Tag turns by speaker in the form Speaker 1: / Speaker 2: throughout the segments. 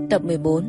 Speaker 1: Tập 14.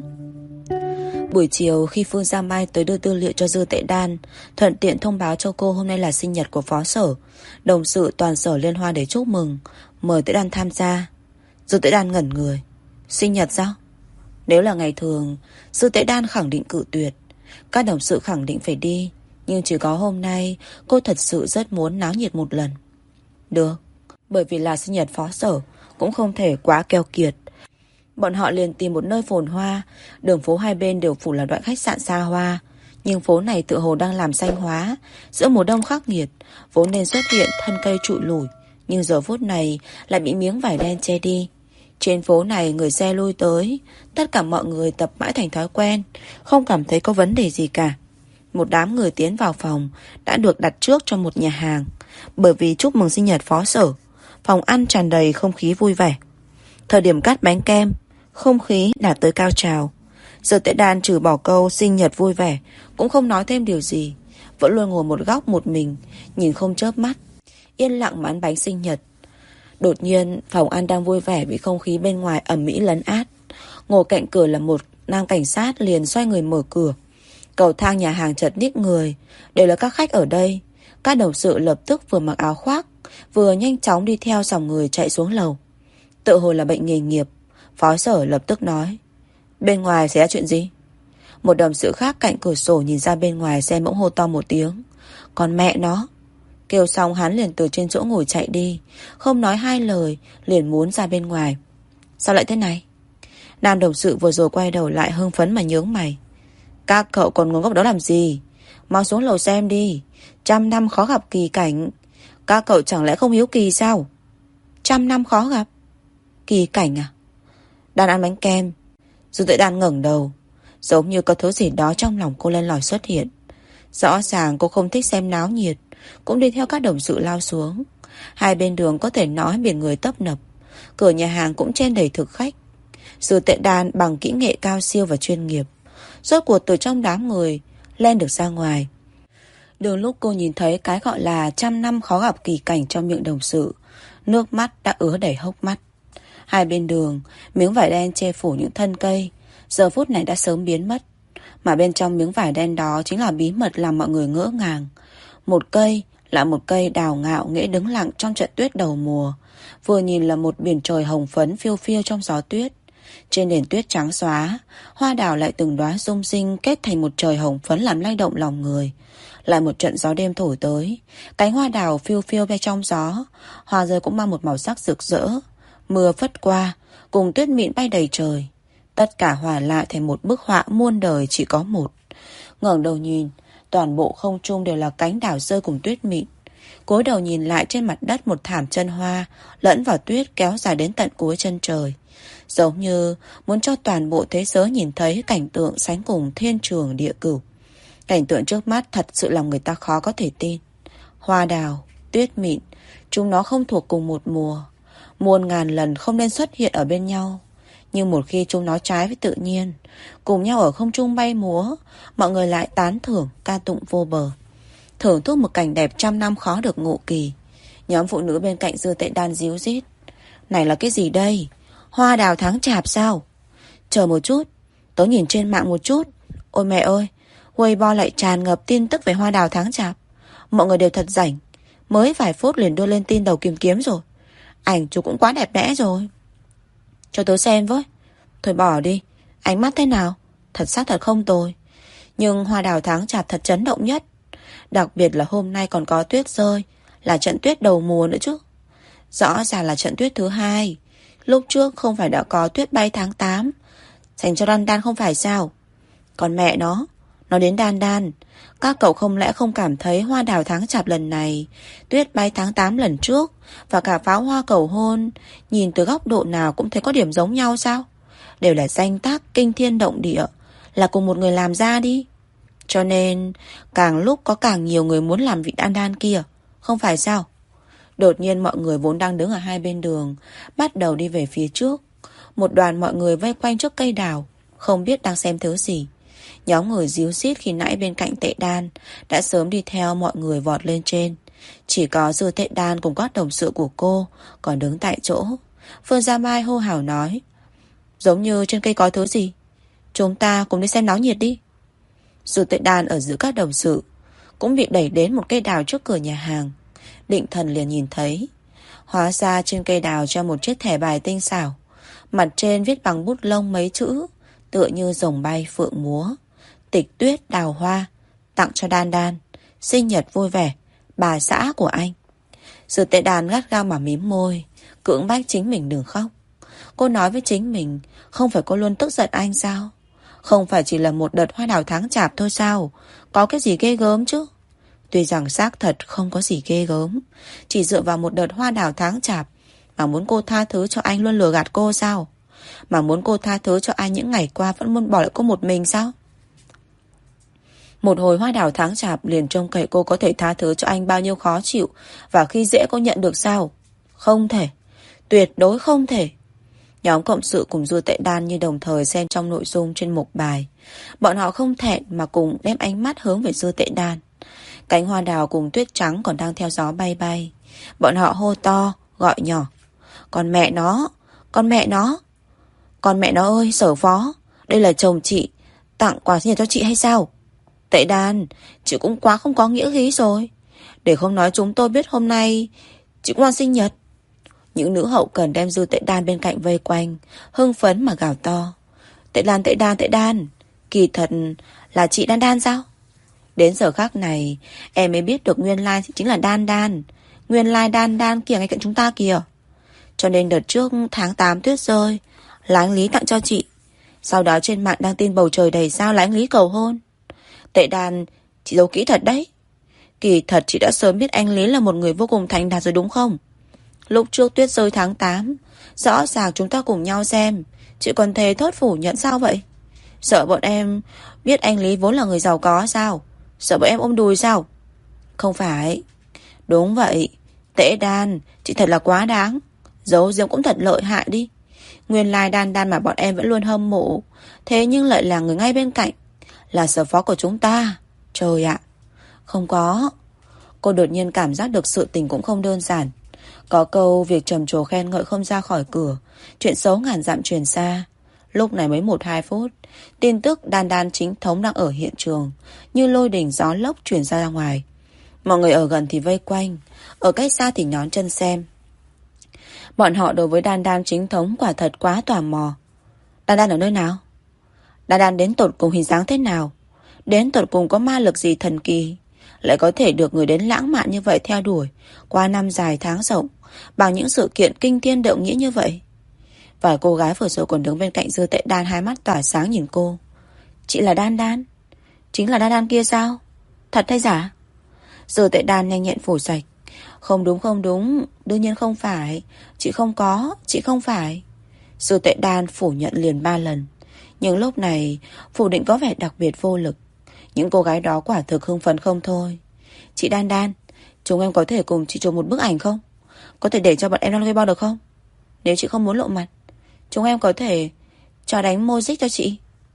Speaker 1: Buổi chiều khi Phương Gia Mai tới đưa tư liệu cho Dư Tệ Đan, thuận tiện thông báo cho cô hôm nay là sinh nhật của phó sở, đồng sự toàn sở liên hoan để chúc mừng, mời Tệ Đan tham gia. Dư Tệ Đan ngẩn người. Sinh nhật sao? Nếu là ngày thường, Dư Tệ Đan khẳng định cự tuyệt, các đồng sự khẳng định phải đi, nhưng chỉ có hôm nay cô thật sự rất muốn náo nhiệt một lần. Được, bởi vì là sinh nhật phó sở, cũng không thể quá keo kiệt. Bọn họ liền tìm một nơi phồn hoa, đường phố hai bên đều phủ là loại khách sạn xa hoa, nhưng phố này tựa hồ đang làm xanh hóa. Giữa mùa đông khắc nghiệt, vốn nên xuất hiện thân cây trụi lủi, nhưng giờ phút này lại bị miếng vải đen che đi. Trên phố này người xe lui tới, tất cả mọi người tập mãi thành thói quen, không cảm thấy có vấn đề gì cả. Một đám người tiến vào phòng đã được đặt trước cho một nhà hàng, bởi vì chúc mừng sinh nhật phó sở. Phòng ăn tràn đầy không khí vui vẻ. Thời điểm cắt bánh kem, không khí đạt tới cao trào. Giờ Tệ Đan trừ bỏ câu sinh nhật vui vẻ, cũng không nói thêm điều gì, vẫn luôn ngồi một góc một mình, nhìn không chớp mắt, yên lặng mà ăn bánh sinh nhật. Đột nhiên phòng ăn đang vui vẻ bị không khí bên ngoài ầm ĩ lấn át. Ngồi cạnh cửa là một nam cảnh sát liền xoay người mở cửa. Cầu thang nhà hàng chật ních người, đều là các khách ở đây. Các đồng sự lập tức vừa mặc áo khoác, vừa nhanh chóng đi theo dòng người chạy xuống lầu. Tự hồ là bệnh nghề nghiệp. Phó sở lập tức nói, bên ngoài xảy ra chuyện gì? Một đồng sự khác cạnh cửa sổ nhìn ra bên ngoài xem bỗng hô to một tiếng, còn mẹ nó. Kêu xong hắn liền từ trên chỗ ngồi chạy đi, không nói hai lời, liền muốn ra bên ngoài. Sao lại thế này? Nam đồng sự vừa rồi quay đầu lại hưng phấn mà nhướng mày. Các cậu còn ngồi góc đó làm gì? Mau xuống lầu xem đi. 100 năm khó gặp kỳ cảnh. Các cậu chẳng lẽ không hiếu kỳ sao? 100 năm khó gặp kỳ cảnh à? Đang ăn bánh kem, Dư Tuệ Đan ngẩng đầu, giống như có thứ gì đó trong lòng cô len lỏi xuất hiện. Rõ ràng cô không thích xem náo nhiệt, cũng đi theo các đồng sự lao xuống. Hai bên đường có thể nói biển người tấp nập, cửa nhà hàng cũng chen đầy thực khách. Dư Tuệ Đan bằng kỹ nghệ cao siêu và chuyên nghiệp, rốt cuộc từ trong đám người len được ra ngoài. Đường lúc cô nhìn thấy cái gọi là 100 năm khó gặp kỳ cảnh trong miệng đồng sự, nước mắt đã ứa đầy hốc mắt. Hai bên đường, miếng vải đen che phủ những thân cây, giờ phút này đã sớm biến mất. Mà bên trong miếng vải đen đó chính là bí mật làm mọi người ngỡ ngàng. Một cây là một cây đào ngạo nghễ đứng lặng trong trận tuyết đầu mùa. Vừa nhìn là một biển trời hồng phấn phiêu phiêu trong gió tuyết. Trên nền tuyết trắng xóa, hoa đào lại từng đóa rung rinh kết thành một trời hồng phấn làm lay động lòng người. Lại một trận gió đêm thổi tới, cánh hoa đào phiêu phiêu bay trong gió, hoa rơi cũng mang một màu sắc rực rỡ. Mưa phất qua, cùng tuyết mịn bay đầy trời. Tất cả hòa lại thành một bức họa muôn đời chỉ có một. Ngẩng đầu nhìn, toàn bộ không trung đều là cánh đào rơi cùng tuyết mịn. Cúi đầu nhìn lại, trên mặt đất một thảm chân hoa lẫn vào tuyết kéo dài đến tận cuối chân trời. Giống như muốn cho toàn bộ thế giới nhìn thấy cảnh tượng sánh cùng thiên trường địa cửu. Cảnh tượng trước mắt thật sự làm người ta khó có thể tin. Hoa đào, tuyết mịn, chúng nó không thuộc cùng một mùa. Muôn ngàn lần không nên xuất hiện ở bên nhau. Nhưng một khi chúng nó trái với tự nhiên, cùng nhau ở không trung bay múa, mọi người lại tán thưởng ca tụng vô bờ. Thưởng thức một cảnh đẹp 100 năm khó được ngộ kỳ. Nhóm phụ nữ bên cạnh Dư Tệ Đan díu dít. Này là cái gì đây? Hoa đào tháng chạp sao? Chờ một chút, tớ nhìn trên mạng một chút. Ôi mẹ ơi, Weibo lại tràn ngập tin tức về hoa đào tháng chạp. Mọi người đều thật rảnh, mới vài phút liền đưa lên tin đầu tìm kiếm rồi. Ảnh chú cũng quá đẹp đẽ rồi. Cho tớ xem với. Thôi bỏ đi, ánh mắt thế nào? Thật xác thật không tồi. Nhưng hoa đào tháng chạp thật chấn động nhất. Đặc biệt là hôm nay còn có tuyết rơi, là trận tuyết đầu mùa nữa chứ. Rõ ràng là trận tuyết thứ hai. Lúc trước không phải đã có tuyết bay tháng 8 dành cho Đan Đan không phải sao? Còn mẹ nó đến Đan Đan. Các cậu không lẽ không cảm thấy hoa đào tháng chạp lần này, tuyết bay tháng 8 lần trước và cả pháo hoa cầu hôn, nhìn từ góc độ nào cũng thấy có điểm giống nhau sao? Đều là danh tác kinh thiên động địa, là cùng một người làm ra đi. Cho nên càng lúc có càng nhiều người muốn làm vị Đan Đan kia, không phải sao? Đột nhiên mọi người vốn đang đứng ở hai bên đường bắt đầu đi về phía trước. Một đoàn mọi người vây quanh trước cây đào, không biết đang xem thứ gì. Nhóm người díu xít khi nãy bên cạnh Tệ Đan đã sớm đi theo mọi người vọt lên trên. Chỉ có Dư Tệ Đan cùng các đồng sự của cô còn đứng tại chỗ. Phương Gia Mai hô hào nói, Giống như trên cây có thứ gì. Chúng ta cùng đi xem náo nhiệt đi. Dư Tệ Đan ở giữa các đồng sự cũng bị đẩy đến một cây đào trước cửa nhà hàng. Định Thần liền nhìn thấy. Hóa ra trên cây đào treo một chiếc thẻ bài tinh xảo. Mặt trên viết bằng bút lông mấy chữ, tựa như rồng bay phượng múa. Tịch Tuyết đào hoa, tặng cho Đan Đan. Sinh nhật vui vẻ, bà xã của anh. Dư Tệ Đan gắt gao mà mím môi, cưỡng bách chính mình đừng khóc. Cô nói với chính mình, không phải cô luôn tức giận anh sao? Không phải chỉ là một đợt hoa đào tháng chạp thôi sao? Có cái gì ghê gớm chứ? Tuy rằng xác thật không có gì ghê gớm, chỉ dựa vào một đợt hoa đào tháng chạp mà muốn cô tha thứ cho anh luôn lừa gạt cô sao? Mà muốn cô tha thứ cho anh những ngày qua vẫn muốn bỏ lại cô một mình sao? Một hồi hoa đào tháng chạp liền trông cậy cô có thể tha thứ cho anh bao nhiêu khó chịu và khi dễ cô nhận được sao? Không thể. Tuyệt đối không thể. Nhóm cộng sự cùng Dư Tệ Đan như đồng thời xen trong nội dung trên mục bài. Bọn họ không thẹn mà cùng đem ánh mắt hướng về Dư Tệ Đan. Cánh hoa đào cùng tuyết trắng còn đang theo gió bay bay. Bọn họ hô to, gọi nhỏ. Con mẹ nó, con mẹ nó. Con mẹ nó ơi, Sở Phó, đây là chồng chị, tặng quà sinh nhật cho chị hay sao? Tệ Đan, chị cũng quá không có nghĩa khí rồi. Để không nói chúng tôi biết hôm nay chị cũng đang sinh nhật. Những nữ hậu cần đem Dư Tệ Đan bên cạnh vây quanh, hưng phấn mà gào to. Tệ Đan, Tệ Đan, Tệ Đan, kỳ thật là chị Đan Đan sao? Đến giờ khác này, em mới biết được nguyên lai chính là Đan Đan. Nguyên lai Đan Đan kìa ngay cạnh chúng ta kìa. Cho nên đợt trước tháng 8 tuyết rơi là anh Lý tặng cho chị. Sau đó trên mạng đăng tin bầu trời đầy sao là anh Lý cầu hôn. Tệ Đan, chị giấu kỹ thật đấy. Kỳ thật chị đã sớm biết anh Lý là một người vô cùng thành đạt rồi đúng không? Lúc trước tuyết rơi tháng 8, rõ ràng chúng ta cùng nhau xem, chị còn thề thốt phủ nhận sao vậy? Sợ bọn em biết anh Lý vốn là người giàu có sao? Sợ bọn em ôm đùi sao? Không phải. Đúng vậy. Tệ Đan, chị thật là quá đáng. Giấu giếm cũng thật lợi hại đi. Nguyên lai Đan Đan mà bọn em vẫn luôn hâm mộ, thế nhưng lại là người ngay bên cạnh, là Sở Phó của chúng ta. Trời ạ. Không có. Cô đột nhiên cảm giác được sự tình cũng không đơn giản. Có câu việc trầm trồ khen ngợi không ra khỏi cửa, chuyện xấu ngàn dặm truyền xa. Lúc này mới 1-2 phút, tin tức Đan Đan chính thống đang ở hiện trường, như lôi đình gió lốc truyền ra ngoài. Mọi người ở gần thì vây quanh, ở cách xa thì nhón chân xem. Bọn họ đối với Đan Đan chính thống quả thật quá tò mò. Đan Đan ở nơi nào? Đan Đan đến tột cùng hình dáng thế nào? Đến tột cùng có ma lực gì thần kỳ, lại có thể được người đến lãng mạn như vậy theo đuổi qua năm dài tháng rộng, bằng những sự kiện kinh thiên động nghĩa như vậy. Vài cô gái vừa rồi còn đứng bên cạnh Dư Tệ Đan, hai mắt tỏa sáng nhìn cô. Chị là Đan Đan? Chính là Đan Đan kia sao? Thật hay giả? Dư Tệ Đan nhanh nhẹn phủ sạch. Không đúng, không đúng, đương nhiên không phải. Chị không có, chị không phải. Dư Tệ Đan phủ nhận liền 3 lần. Nhưng lúc này phủ định có vẻ đặc biệt vô lực. Những cô gái đó quả thực hưng phấn không thôi. Chị Đan Đan, chúng em có thể cùng chị chụp một bức ảnh không? Có thể để cho bọn em đăng Weibo được không? Nếu chị không muốn lộ mặt, chúng em có thể cho đánh emoji cho chị.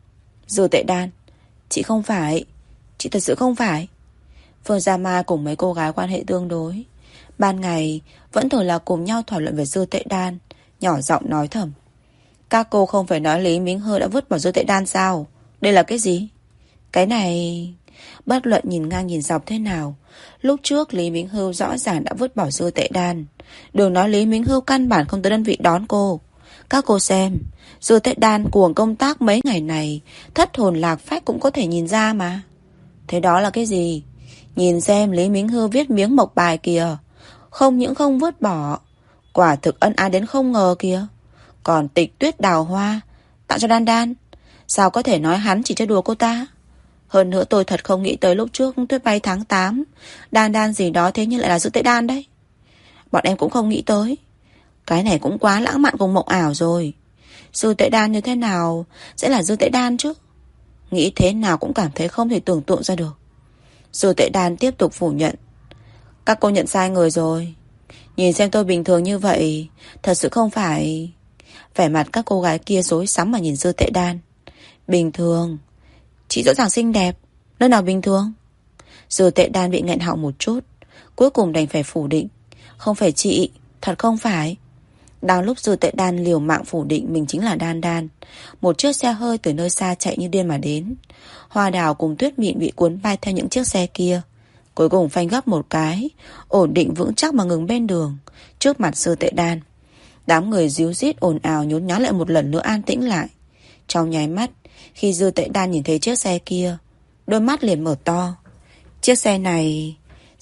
Speaker 1: Dư Tệ Đan, chị không phải. Chị thật sự không phải. Phương Gia Mai cùng mấy cô gái quan hệ tương đối, ban ngày vẫn thường là cùng nhau thảo luận về Dư Tệ Đan, nhỏ giọng nói thầm. Các cô không phải nói Lý Mính Hơ đã vứt bỏ Dư Tệ Đan sao? Đây là cái gì? Cái này... Bất luận nhìn ngang nhìn dọc thế nào, lúc trước Lý Mính Hưu rõ ràng đã vứt bỏ Dư Tệ Đan. Đừng nói Lý Mính Hưu căn bản không tới đơn vị đón cô. Các cô xem, Dư Tệ Đan cuồng công tác mấy ngày này, thất hồn lạc phách cũng có thể nhìn ra mà. Thế đó là cái gì? Nhìn xem Lý Mính Hưu viết miếng mộc bài kìa. Không những không vứt bỏ, quả thực ân ái đến không ngờ kìa. Còn tịch tuyết đào hoa tặng cho Đan Đan, sao có thể nói hắn chỉ chơi đùa cô ta? Hơn nữa tôi thật không nghĩ tới lúc trước tuyết bay tháng 8 Đan Đan gì đó thế nhưng lại là Dư Tệ Đan đấy. Bọn em cũng không nghĩ tới. Cái này cũng quá lãng mạn cùng mộng ảo rồi. Dư Tệ Đan như thế nào sẽ là Dư Tệ Đan chứ? Nghĩ thế nào cũng cảm thấy không thể tưởng tượng ra được. Dư Tệ Đan tiếp tục phủ nhận. Các cô nhận sai người rồi. Nhìn xem tôi bình thường như vậy, thật sự không phải. Vẻ mặt các cô gái kia rối rắm mà nhìn Dư Tệ Đan. Bình thường? Chị rõ ràng xinh đẹp, nơi nào bình thường? Dư Tệ Đan bị nghẹn họng một chút, cuối cùng đành phải phủ định. Không phải chị, thật không phải. Đang lúc Dư Tệ Đan liều mạng phủ định mình chính là Đan Đan, một chiếc xe hơi từ nơi xa chạy như điên mà đến. Hoa Đào cùng Tuyết Mịn bị cuốn bay theo những chiếc xe kia. Cuối cùng phanh gấp một cái, ổn định vững chắc mà ngừng bên đường, trước mặt Dư Tệ Đan. Đám người ríu rít ồn ào nhốn nháo lại một lần nữa an tĩnh lại. Trong nháy mắt, khi Dư Tệ Đan nhìn thấy chiếc xe kia, đôi mắt liền mở to. Chiếc xe này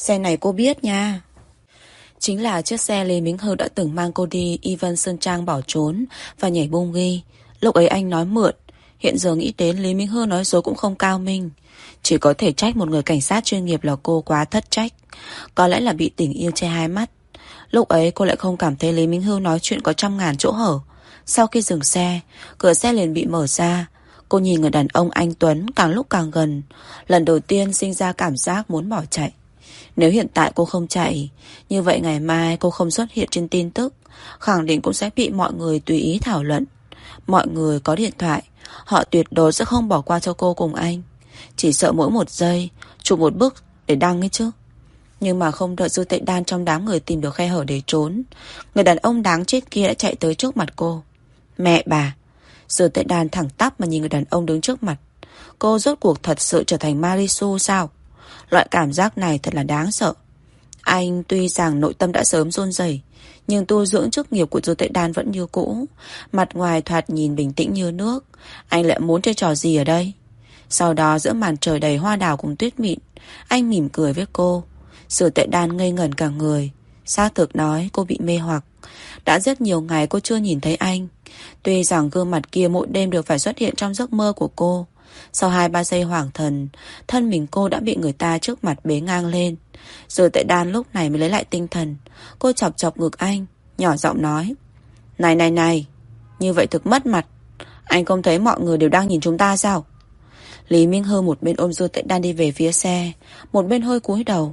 Speaker 1: cô biết nha. Chính là chiếc xe Lý Minh Hư đã từng mang cô đi Ivan Sơn Trang bỏ trốn và nhảy bung ghi. Lúc ấy anh nói mượn. Hiện giờ nghĩ đến Lý Minh Hư nói dối cũng không cao minh. Chỉ có thể trách một người cảnh sát chuyên nghiệp là cô quá thất trách. Có lẽ là bị tình yêu che hai mắt. Lúc ấy cô lại không cảm thấy Lý Minh Hư nói chuyện có trăm ngàn chỗ hở. Sau khi dừng xe, cửa xe liền bị mở ra. Cô nhìn người đàn ông anh Tuấn càng lúc càng gần. Lần đầu tiên sinh ra cảm giác muốn bỏ chạy. Nếu hiện tại cô không chạy, như vậy ngày mai cô không xuất hiện trên tin tức, khẳng định cũng sẽ bị mọi người tùy ý thảo luận. Mọi người có điện thoại, họ tuyệt đối sẽ không bỏ qua cho cô cùng anh. Chỉ sợ mỗi một giây chụp một bức để đăng ấy chứ. Nhưng mà không đợi Dư Tệ Đan trong đám người tìm được khe hở để trốn, người đàn ông đáng chết kia đã chạy tới trước mặt cô. Mẹ bà! Dư Tệ Đan thẳng tắp mà nhìn người đàn ông đứng trước mặt. Cô rốt cuộc thật sự trở thành Marisu sao? Loại cảm giác này thật là đáng sợ. Anh tuy rằng nội tâm đã sớm run rẩy, nhưng tu dưỡng chức nghiệp của Dư Tệ Đan vẫn như cũ. Mặt ngoài thoạt nhìn bình tĩnh như nước. Anh lại muốn chơi trò gì ở đây? Sau đó giữa màn trời đầy hoa đào cùng tuyết mịn, anh mỉm cười với cô. Dư Tệ Đan ngây ngẩn cả người. Xác thực nói cô bị mê hoặc. Đã rất nhiều ngày cô chưa nhìn thấy anh. Tuy rằng gương mặt kia mỗi đêm đều phải xuất hiện trong giấc mơ của cô. Sau 2-3 giây hoảng thần, thân mình cô đã bị người ta trước mặt bế ngang lên. Dư Tệ Đan lúc này mới lấy lại tinh thần. Cô chọc chọc ngực anh, nhỏ giọng nói: Này, như vậy thực mất mặt. Anh không thấy mọi người đều đang nhìn chúng ta sao? Lý Minh Hư một bên ôm Dư Tệ Đan đi về phía xe, một bên hơi cúi đầu,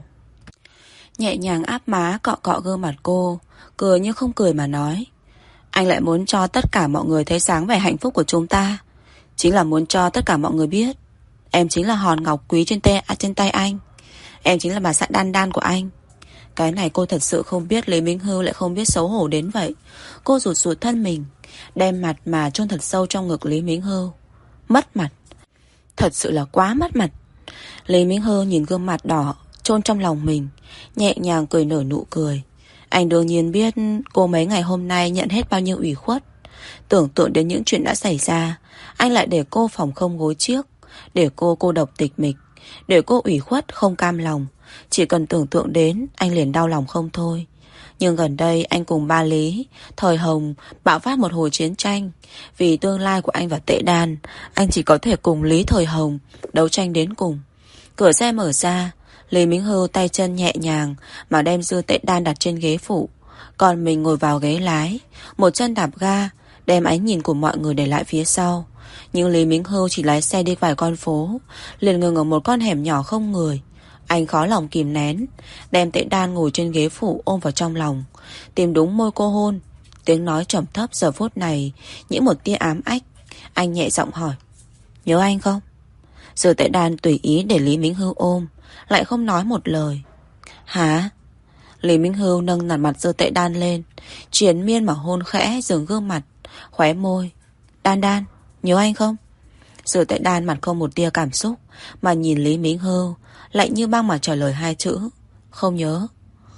Speaker 1: nhẹ nhàng áp má cọ cọ gương mặt cô, cười như không cười mà nói: Anh lại muốn cho tất cả mọi người thấy sáng vẻ hạnh phúc của chúng ta. Chính là muốn cho tất cả mọi người biết em chính là hòn ngọc quý trên tay anh. Em chính là bà xã Đan Đan của anh. Cái này cô thật sự không biết Lý Minh Hư lại không biết xấu hổ đến vậy. Cô rụt rụt thân mình, đem mặt mà chôn thật sâu trong ngực Lý Minh Hư. Mất mặt. Thật sự là quá mất mặt. Lý Minh Hư nhìn gương mặt đỏ chôn trong lòng mình, nhẹ nhàng cười nở nụ cười. Anh đương nhiên biết cô mấy ngày hôm nay nhận hết bao nhiêu ủy khuất. Tưởng tượng đến những chuyện đã xảy ra, anh lại để cô phòng không gối chiếc, để cô độc tịch mịch, để cô ủy khuất không cam lòng. Chỉ cần tưởng tượng đến, anh liền đau lòng không thôi. Nhưng gần đây anh cùng ba Lý, thời Hồng bạo phát một hồi chiến tranh. Vì tương lai của anh và Tệ Đan, anh chỉ có thể cùng Lý thời Hồng đấu tranh đến cùng. Cửa xe mở ra, Lý Minh Hư tay chân nhẹ nhàng mà đem Dư Tệ Đan đặt trên ghế phụ, còn mình ngồi vào ghế lái, một chân đạp ga, đem ánh nhìn của mọi người để lại phía sau. Nhưng Lý Minh Hư chỉ lái xe đi vài con phố, liền ngừng ở một con hẻm nhỏ không người. Anh khó lòng kìm nén, đem Tệ Đan ngồi trên ghế phụ ôm vào trong lòng, tìm đúng môi cô hôn. Tiếng nói trầm thấp giờ phút này nhiễm một tia ám ách. Anh nhẹ giọng hỏi: Nhớ anh không? Giờ Tệ Đan tùy ý để Lý Minh Hư ôm, lại không nói một lời. Hả? Lý Minh Hư nâng nạt mặt Dư Tệ Đan lên, triền miên mà hôn khẽ dừng gương mặt, khóe môi. Đan Đan, nhớ anh không? Dư Tệ Đan mặt không một tia cảm xúc mà nhìn Lý Minh Hư, lạnh như băng mà trả lời hai chữ: Không nhớ.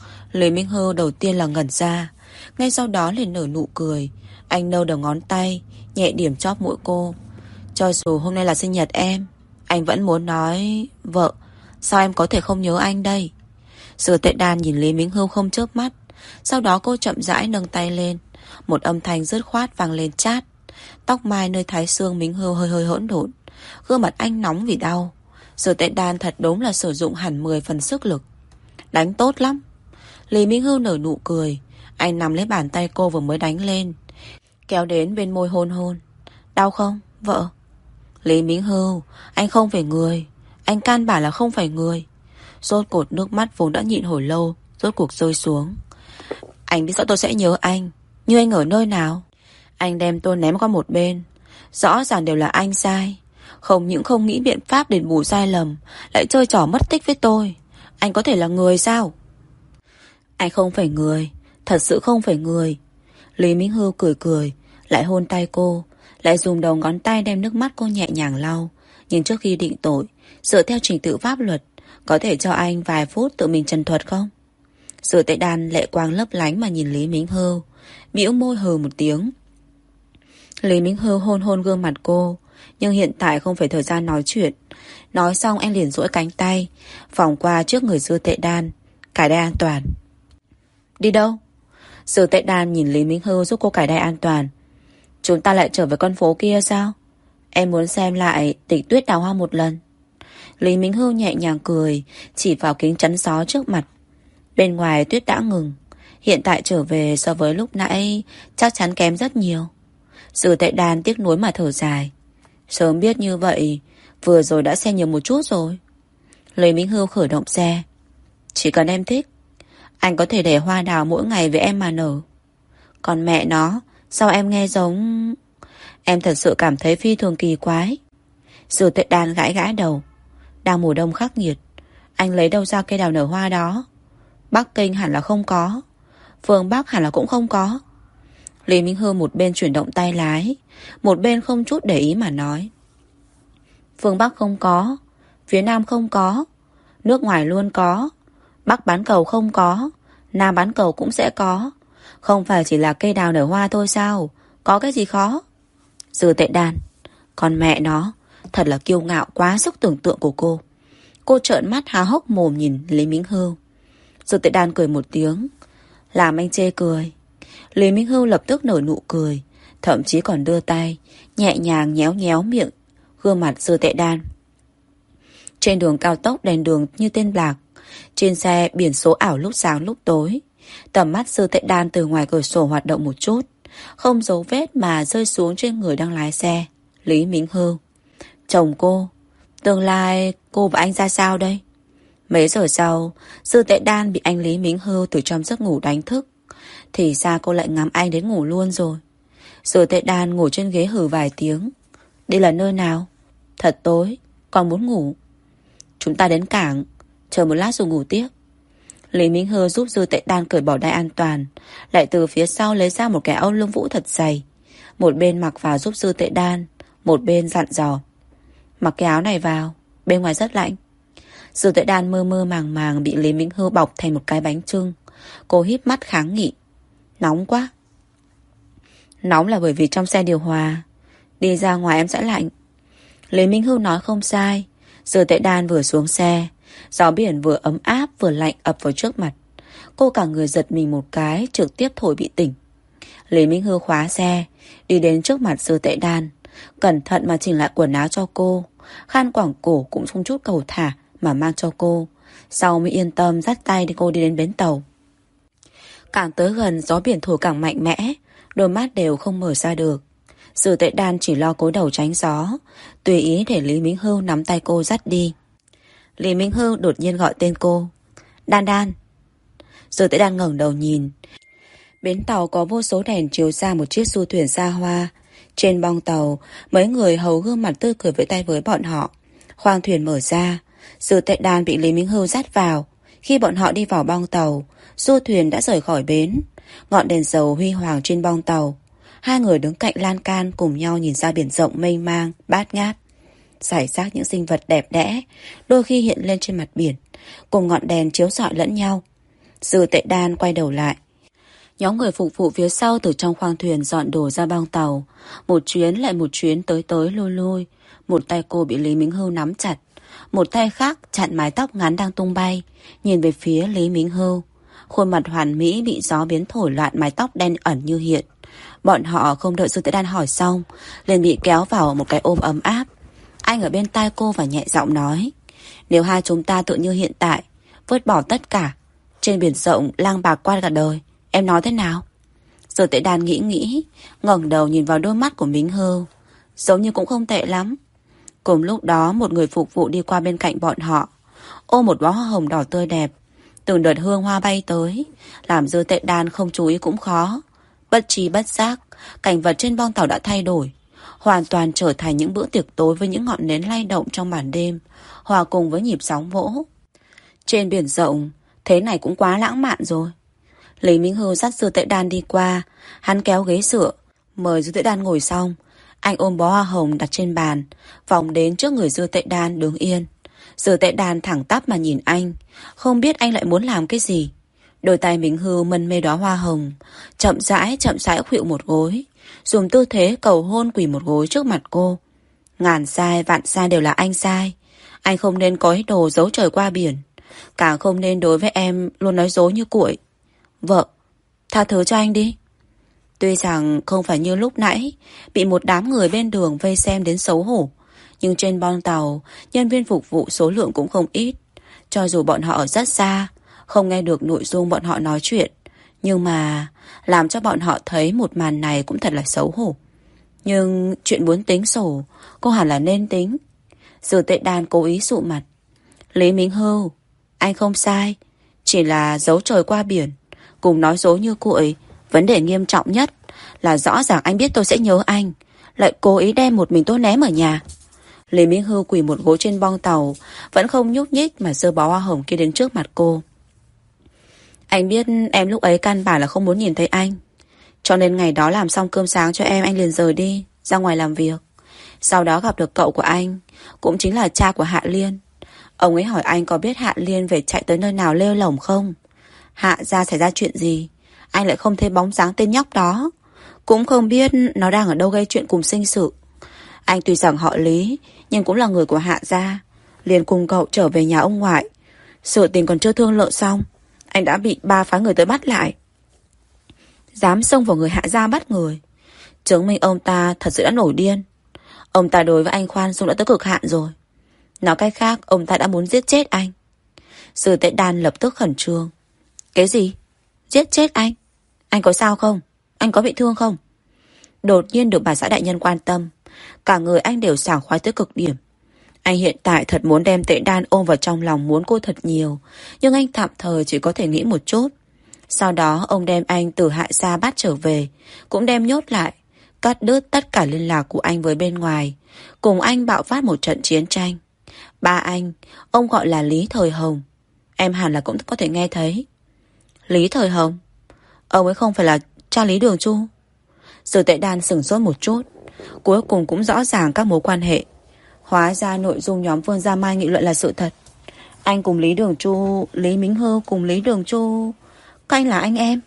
Speaker 1: Lý Minh Hư đầu tiên là ngẩn ra, ngay sau đó liền nở nụ cười. Anh nâu đầu ngón tay, nhẹ điểm chóp mũi cô. Cho dù hôm nay là sinh nhật em, anh vẫn muốn nói: Vợ, sao em có thể không nhớ anh đây? Dư Tệ Đan nhìn Lý Minh Hư không chớp mắt. Sau đó cô chậm rãi nâng tay lên, một âm thanh dứt khoát vang lên chát. Tóc mai nơi thái xương Minh Hư hơi hơi hỗn độn, gương mặt anh nóng vì đau. Dư Tệ Đan thật đúng là sử dụng hẳn 10 phần sức lực. Đánh tốt lắm. Lý Minh Hư nở nụ cười. Anh nắm lấy bàn tay cô vừa mới đánh lên, kéo đến bên môi hôn hôn. Đau không, vợ? Lý Minh Hư, anh không phải người. Anh căn bản là không phải người. Rốt cột nước mắt vốn đã nhịn hồi lâu rốt cuộc rơi xuống. Anh biết rõ tôi sẽ nhớ anh, nhưng anh ở nơi nào? Anh đem tôi ném qua một bên. Rõ ràng đều là anh sai. Không những không nghĩ biện pháp đền bù sai lầm, lại chơi trò mất tích với tôi. Anh có thể là người sao? Anh không phải người, thật sự không phải người. Lý Minh Hưu cười cười, lại hôn tay cô, lại dùng đầu ngón tay đem nước mắt cô nhẹ nhàng lau. Nhưng trước khi định tội, dựa theo trình tự pháp luật, có thể cho anh vài phút tự mình trần thuật không? Sử Tệ Đan lệ quang lấp lánh mà nhìn Lý Minh Hưu, bĩu môi hừ một tiếng. Lý Minh Hưu hôn hôn gương mặt cô, nhưng hiện tại không phải thời gian nói chuyện. Nói xong anh liền duỗi cánh tay vòng qua trước người Sử Tệ Đan. Cài đai an toàn. Đi đâu? Sử Tệ Đan nhìn Lý Minh Hưu giúp cô cài đai an toàn. Chúng ta lại trở về con phố kia sao? Em muốn xem lại Tịch Tuyết Đào Hoa một lần. Lý Minh Hưu nhẹ nhàng cười, chỉ vào kính chắn gió trước mặt. Bên ngoài tuyết đã ngừng, hiện tại trở về so với lúc nãy chắc chắn kém rất nhiều. Sử Tệ Đan tiếc nuối mà thở dài. Sớm biết như vậy, vừa rồi đã xem nhiều một chút rồi. Lý Minh Hưu khởi động xe. Chỉ cần em thích, anh có thể để hoa đào mỗi ngày với em mà nở. Còn mẹ nó, sao em nghe giống... Em thật sự cảm thấy phi thường kỳ quái. Sử Tệ Đan gãi gãi đầu. Đang mùa đông khắc nghiệt, anh lấy đâu ra cây đào nở hoa đó? Bắc Kinh hẳn là không có, phương Bắc hẳn là cũng không có. Lý Minh Hưu một bên chuyển động tay lái, một bên không chút để ý mà nói. Phương Bắc không có, phía Nam không có, nước ngoài luôn có. Bắc bán cầu không có, Nam bán cầu cũng sẽ có. Không phải chỉ là cây đào nở hoa thôi sao? Có cái gì khó? Sử Tệ Đan, con mẹ nó, thật là kiêu ngạo quá sức tưởng tượng của cô. Cô trợn mắt há hốc mồm nhìn Lý Minh Hưu. Sử Tệ Đan cười một tiếng, làm anh chê cười. Lý Minh Hưu lập tức nở nụ cười, thậm chí còn đưa tay nhẹ nhàng nhéo nhéo miệng gương mặt Sử Tệ Đan. Trên đường cao tốc đèn đường như tên bạc, trên xe biển số ảo lúc sáng lúc tối. Tầm mắt Sử Tệ Đan từ ngoài cửa sổ hoạt động một chút, không dấu vết mà rơi xuống trên người đang lái xe, Lý Minh Hưu. Chồng cô, tương lai cô và anh ra sao đây? Mấy giờ sau, Sử Tệ Đan bị anh Lý Minh Hưu từ trong giấc ngủ đánh thức. Thì ra cô lại ngắm anh đến ngủ luôn rồi. Sử Tệ Đan ngồi trên ghế hừ vài tiếng. Đây là nơi nào? Thật tối, còn muốn ngủ. Chúng ta đến cảng, chờ một lát rồi ngủ tiếp. Lý Minh Hưu giúp Sử Tệ Đan cởi bỏ đai an toàn, lại từ phía sau lấy ra một cái áo lông vũ thật dày. Một bên mặc vào giúp Sử Tệ Đan, một bên dặn dò. Mặc cái áo này vào, bên ngoài rất lạnh. Sử Tệ Đan mơ mơ màng màng bị Lý Minh Hưu bọc thành một cái bánh chưng. Cô híp mắt kháng nghị. Nóng quá. Nóng là bởi vì trong xe điều hòa, đi ra ngoài em sẽ lạnh. Lý Minh Hưu nói không sai. Sử Tệ Đan vừa xuống xe, gió biển vừa ấm áp vừa lạnh ập vào trước mặt. Cô cả người giật mình một cái, trực tiếp thổi bị tỉnh. Lý Minh Hưu khóa xe, đi đến trước mặt Sử Tệ Đan, cẩn thận mà chỉnh lại quần áo cho cô. Khăn quàng cổ cũng không chút cầu thả mà mang cho cô. Sau mới yên tâm dắt tay để cô đi đến bến tàu. Càng tới gần, gió biển thổi càng mạnh mẽ, đôi mắt đều không mở ra được. Sử Tệ Đan chỉ lo cúi đầu tránh gió, tùy ý để Lý Minh Hưu nắm tay cô dắt đi. Lý Minh Hưu đột nhiên gọi tên cô. Đan Đan. Sử Tệ Đan ngẩng đầu nhìn. Bến tàu có vô số đèn chiếu ra một chiếc du thuyền xa hoa. Trên bong tàu, mấy người hầu gương mặt tươi cười vẫy tay với bọn họ. Khoang thuyền mở ra, Sử Tệ Đan bị Lý Minh Hưu dắt vào. Khi bọn họ đi vào bong tàu, du thuyền đã rời khỏi bến. Ngọn đèn dầu huy hoàng trên bong tàu. Hai người đứng cạnh lan can cùng nhau nhìn ra biển rộng mênh mang, bát ngát. Rải rác những sinh vật đẹp đẽ, đôi khi hiện lên trên mặt biển, cùng ngọn đèn chiếu rọi lẫn nhau. Sử Tệ Đan quay đầu lại. Nhóm người phục vụ phía sau từ trong khoang thuyền dọn đồ ra bong tàu. Một chuyến lại một chuyến tới tới lui lui. Một tay cô bị Lý Minh Hưu nắm chặt, một tay khác chặn mái tóc ngắn đang tung bay, nhìn về phía Lý Minh Hưu. Khuôn mặt hoàn mỹ bị gió biến thổi loạn mái tóc đen ẩn như hiện. Bọn họ không đợi Sử Tệ Đan hỏi xong, liền bị kéo vào một cái ôm ấm áp. Anh ở bên tai cô và nhẹ giọng nói. Nếu hai chúng ta tự như hiện tại, vứt bỏ tất cả, trên biển rộng lang bạc qua cả đời, em nói thế nào? Sử Tệ Đan nghĩ, ngẩng đầu nhìn vào đôi mắt của Minh Hưu. Giống như cũng không tệ lắm. Cùng lúc đó một người phục vụ đi qua bên cạnh bọn họ, ôm một bó hoa hồng đỏ tươi đẹp. Từng đợt hương hoa bay tới, làm Sử Tệ Đan không chú ý cũng khó. Bất tri bất giác, cảnh vật trên bong tàu đã thay đổi, hoàn toàn trở thành những bữa tiệc tối với những ngọn nến lay động trong màn đêm, hòa cùng với nhịp sóng vỗ. Trên biển rộng, thế này cũng quá lãng mạn rồi. Lý Minh Hưu dắt Dư Tệ Đan đi qua. Hắn kéo ghế dựa, mời Dư Tệ Đan ngồi xong. Anh ôm bó hoa hồng đặt trên bàn, vòng đến trước người Dư Tệ Đan đứng yên. Dư Tệ Đan thẳng tắp mà nhìn anh, không biết anh lại muốn làm cái gì. Đôi tay Minh Hưu mân mê đóa hoa hồng, chậm rãi khuỵu một gối, dùng tư thế cầu hôn quỳ một gối trước mặt cô. Ngàn sai vạn sai đều là anh sai. Anh không nên có ý đồ giấu trời qua biển, càng không nên đối với em luôn nói dối như cuội. Vợ, tha thứ cho anh đi. Tuy rằng không phải như lúc nãy bị một đám người bên đường vây xem đến xấu hổ, nhưng trên bon tàu nhân viên phục vụ số lượng cũng không ít. Cho dù bọn họ ở rất xa, không nghe được nội dung bọn họ nói chuyện, nhưng mà làm cho bọn họ thấy một màn này cũng thật là xấu hổ. Nhưng chuyện muốn tính sổ, cô hẳn là nên tính. Dư Tệ Đan cố ý sụ mặt. Lý Minh Hưu, anh không sai, chỉ là giấu trời qua biển, cùng nói dối như cuội. Vấn đề nghiêm trọng nhất là rõ ràng anh biết tôi sẽ nhớ anh, lại cố ý đem một mình tôi ném ở nhà. Lý Minh Hưu quỳ một gối trên bong tàu, vẫn không nhúc nhích mà giơ bó hoa hồng kia đến trước mặt cô. Anh biết em lúc ấy căn bản là không muốn nhìn thấy anh, cho nên ngày đó làm xong cơm sáng cho em, anh liền rời đi ra ngoài làm việc. Sau đó gặp được cậu của anh, cũng chính là cha của Hạ Liên. Ông ấy hỏi anh có biết Hạ Liên về chạy tới nơi nào lêu lổng không. Hạ gia xảy ra chuyện gì, anh lại không thấy bóng dáng tên nhóc đó, cũng không biết nó đang ở đâu gây chuyện cùng sinh sự. Anh tuy rằng họ Lý, nhưng cũng là người của Hạ gia, liền cùng cậu trở về nhà ông ngoại. Sự tình còn chưa thương lượng xong, anh đã bị 3 phái người tới bắt lại. Dám xông vào người Hạ gia bắt người, chứng minh ông ta thật sự đã nổi điên. Ông ta đối với anh khoan dung đã tới cực hạn rồi. Nói cách khác, ông ta đã muốn giết chết anh. Dư Tệ Đan lập tức khẩn trương. Cái gì? Giết chết anh? Anh có sao không? Anh có bị thương không? Đột nhiên được bà xã đại nhân quan tâm, cả người anh đều sảng khoái tới cực điểm. Anh hiện tại thật muốn đem Tệ Đan ôm vào trong lòng, muốn cô thật nhiều, nhưng anh tạm thời chỉ có thể nghĩ một chút. Sau đó ông đem anh từ Hạ gia bắt trở về, cũng đem nhốt lại, cắt đứt tất cả liên lạc của anh với bên ngoài, cùng anh bạo phát một trận chiến tranh. Ba anh, ông gọi là Lý Thời Hồng, em hẳn là cũng có thể nghe thấy. Lý Thời Hồng? Ông ấy không phải là cha Lý Đường Chu? Dư Tệ Đan sửng sốt một chút, cuối cùng cũng rõ ràng các mối quan hệ. Hóa ra nội dung nhóm Vương Gia Mai nghị luận là sự thật. Anh cùng Lý Đường Chu, Lý Minh Hưu cùng Lý Đường Chu, các anh là anh em.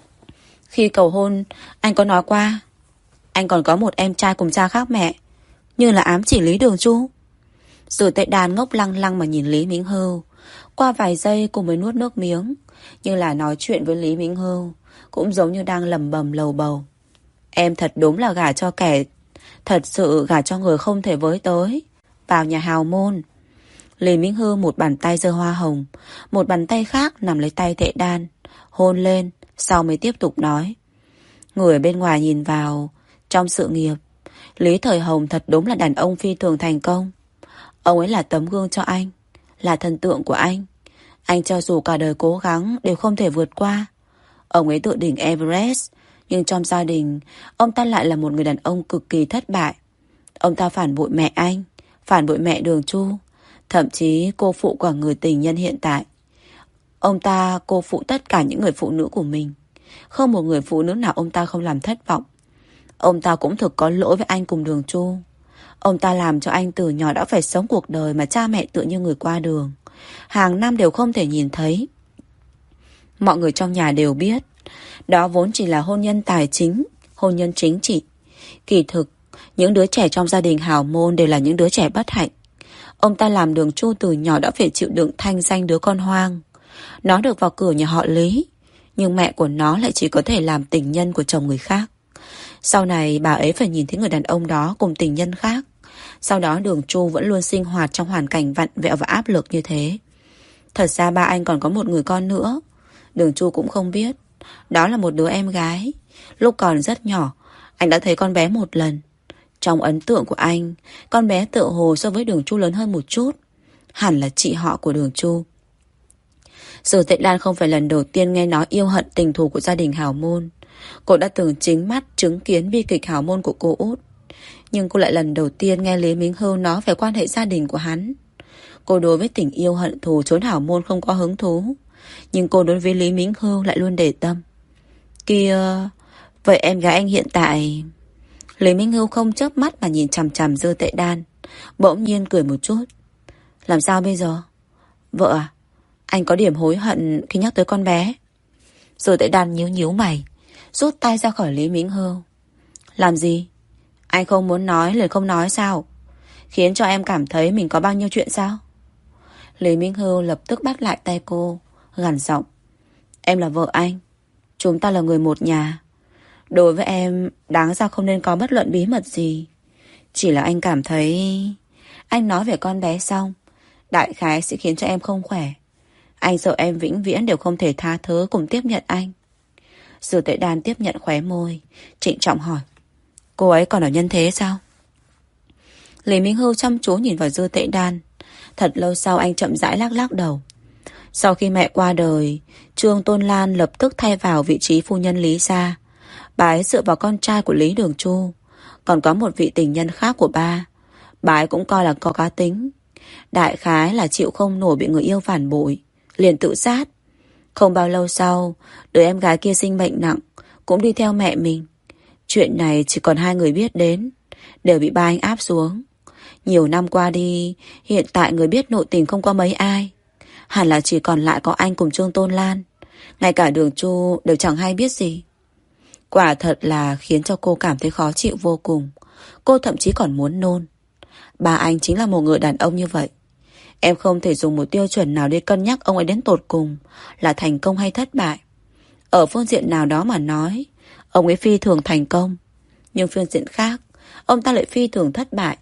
Speaker 1: Khi cầu hôn, anh có nói qua anh còn có một em trai cùng cha khác mẹ, như là ám chỉ Lý Đường Chu. Dư Tệ Đan ngốc lăng lăng mà nhìn Lý Minh Hưu. Qua vài giây cô mới nuốt nước miếng, nhưng là nói chuyện với Lý Minh Hưu cũng giống như đang lẩm bẩm lầu bầu. Em thật đúng là gả cho kẻ, thật sự gả cho người không thể với tới, vào nhà hào môn. Lý Minh Hưu một bàn tay giơ hoa hồng, một bàn tay khác nắm lấy tay Tệ Đan, hôn lên, sau mới tiếp tục nói. Người ở bên ngoài nhìn vào, trong sự nghiệp, Lý Thời Hồng thật đúng là đàn ông phi thường thành công. Ông ấy là tấm gương cho anh, là thần tượng của anh. Anh cho dù cả đời cố gắng đều không thể vượt qua. Ông ấy tựa đỉnh Everest, nhưng trong gia đình, ông ta lại là một người đàn ông cực kỳ thất bại. Ông ta phản bội mẹ anh, phản bội mẹ Đường Chu, thậm chí cô phụ cả người tình nhân hiện tại. Ông ta cô phụ tất cả những người phụ nữ của mình. Không một người phụ nữ nào ông ta không làm thất vọng. Ông ta cũng thực có lỗi với anh cùng Đường Chu. Ông ta làm cho anh từ nhỏ đã phải sống cuộc đời mà cha mẹ tựa như người qua đường, hàng năm đều không thể nhìn thấy. Mọi người trong nhà đều biết, đó vốn chỉ là hôn nhân tài chính, hôn nhân chính trị. Kỳ thực, những đứa trẻ trong gia đình hào môn đều là những đứa trẻ bất hạnh. Ông ta làm Đường Chu từ nhỏ đã phải chịu đựng thanh danh đứa con hoang. Nó được vào cửa nhà họ Lý, nhưng mẹ của nó lại chỉ có thể làm tình nhân của chồng người khác. Sau này bà ấy phải nhìn thấy người đàn ông đó cùng tình nhân khác. Sau đó Đường Chu vẫn luôn sinh hoạt trong hoàn cảnh vặn vẹo và áp lực như thế. Thật ra ba anh còn có một người con nữa, Đường Chu cũng không biết. Đó là một đứa em gái. Lúc còn rất nhỏ, anh đã thấy con bé một lần. Trong ấn tượng của anh, con bé tựa hồ so với Đường Chu lớn hơn một chút, hẳn là chị họ của Đường Chu. Dư Tệ Đan không phải lần đầu tiên nghe nói yêu hận tình thù của gia đình hào môn. Cô đã từng chính mắt chứng kiến bi kịch hào môn của cô út, nhưng cô lại lần đầu tiên nghe Lý Minh Hưu nói về quan hệ gia đình của hắn. Cô đối với tình yêu hận thù trốn hào môn không có hứng thú, Nhưng cô đối với Lý Minh Hưu lại luôn để tâm. Kia, vậy em gái anh hiện tại... Lý Minh Hưu không chớp mắt mà nhìn chằm chằm Dư Tệ Đan, bỗng nhiên cười một chút. Làm sao bây giờ? Vợ à? Anh có điểm hối hận khi nhắc tới con bé. Dư Tệ Đan nhíu nhíu mày, rút tay ra khỏi Lý Minh Hưu. Làm gì? Anh không muốn nói liền không nói sao? Khiến cho em cảm thấy mình có bao nhiêu chuyện sao? Lý Minh Hưu lập tức bắt lại tay cô, gằn giọng. Em là vợ anh, chúng ta là người một nhà. Đối với em, đáng ra không nên có bất luận bí mật gì. Chỉ là anh cảm thấy... Anh nói về con bé xong, đại khái sẽ khiến cho em không khỏe. Anh sợ em vĩnh viễn đều không thể tha thứ cùng tiếp nhận anh. Dư Tuệ Đan tiếp nhận khóe môi, trịnh trọng hỏi. Cô ấy còn ở nhân thế sao? Lý Minh Hưu chăm chú nhìn vào Dư Tuệ Đan. Thật lâu sau anh chậm rãi lắc lắc đầu. Sau khi mẹ qua đời, Trương Tôn Lan lập tức thay vào vị trí phu nhân Lý gia. Bà ấy dựa vào con trai của Lý Đường Chu. Còn có một vị tình nhân khác của ba. Bà ấy cũng coi là có cá tính. Đại khái là chịu không nổi bị người yêu phản bội, liền tự sát. Không bao lâu sau, đứa em gái kia sinh bệnh nặng, cũng đi theo mẹ mình. Chuyện này chỉ còn hai người biết đến, đều bị ba anh áp xuống. Nhiều năm qua đi, hiện tại người biết nội tình không có mấy ai. Hẳn là chỉ còn lại có anh cùng Trương Tôn Lan. Ngay cả Đường Chu đều chẳng hay biết gì. Quả thật là khiến cho cô cảm thấy khó chịu vô cùng. Cô thậm chí còn muốn nôn. Ba anh chính là một người đàn ông như vậy. Em không thể dùng một tiêu chuẩn nào để cân nhắc ông ấy đến tột cùng là thành công hay thất bại. Ở phương diện nào đó mà nói, ông ấy phi thường thành công. Nhưng phương diện khác, ông ta lại phi thường thất bại.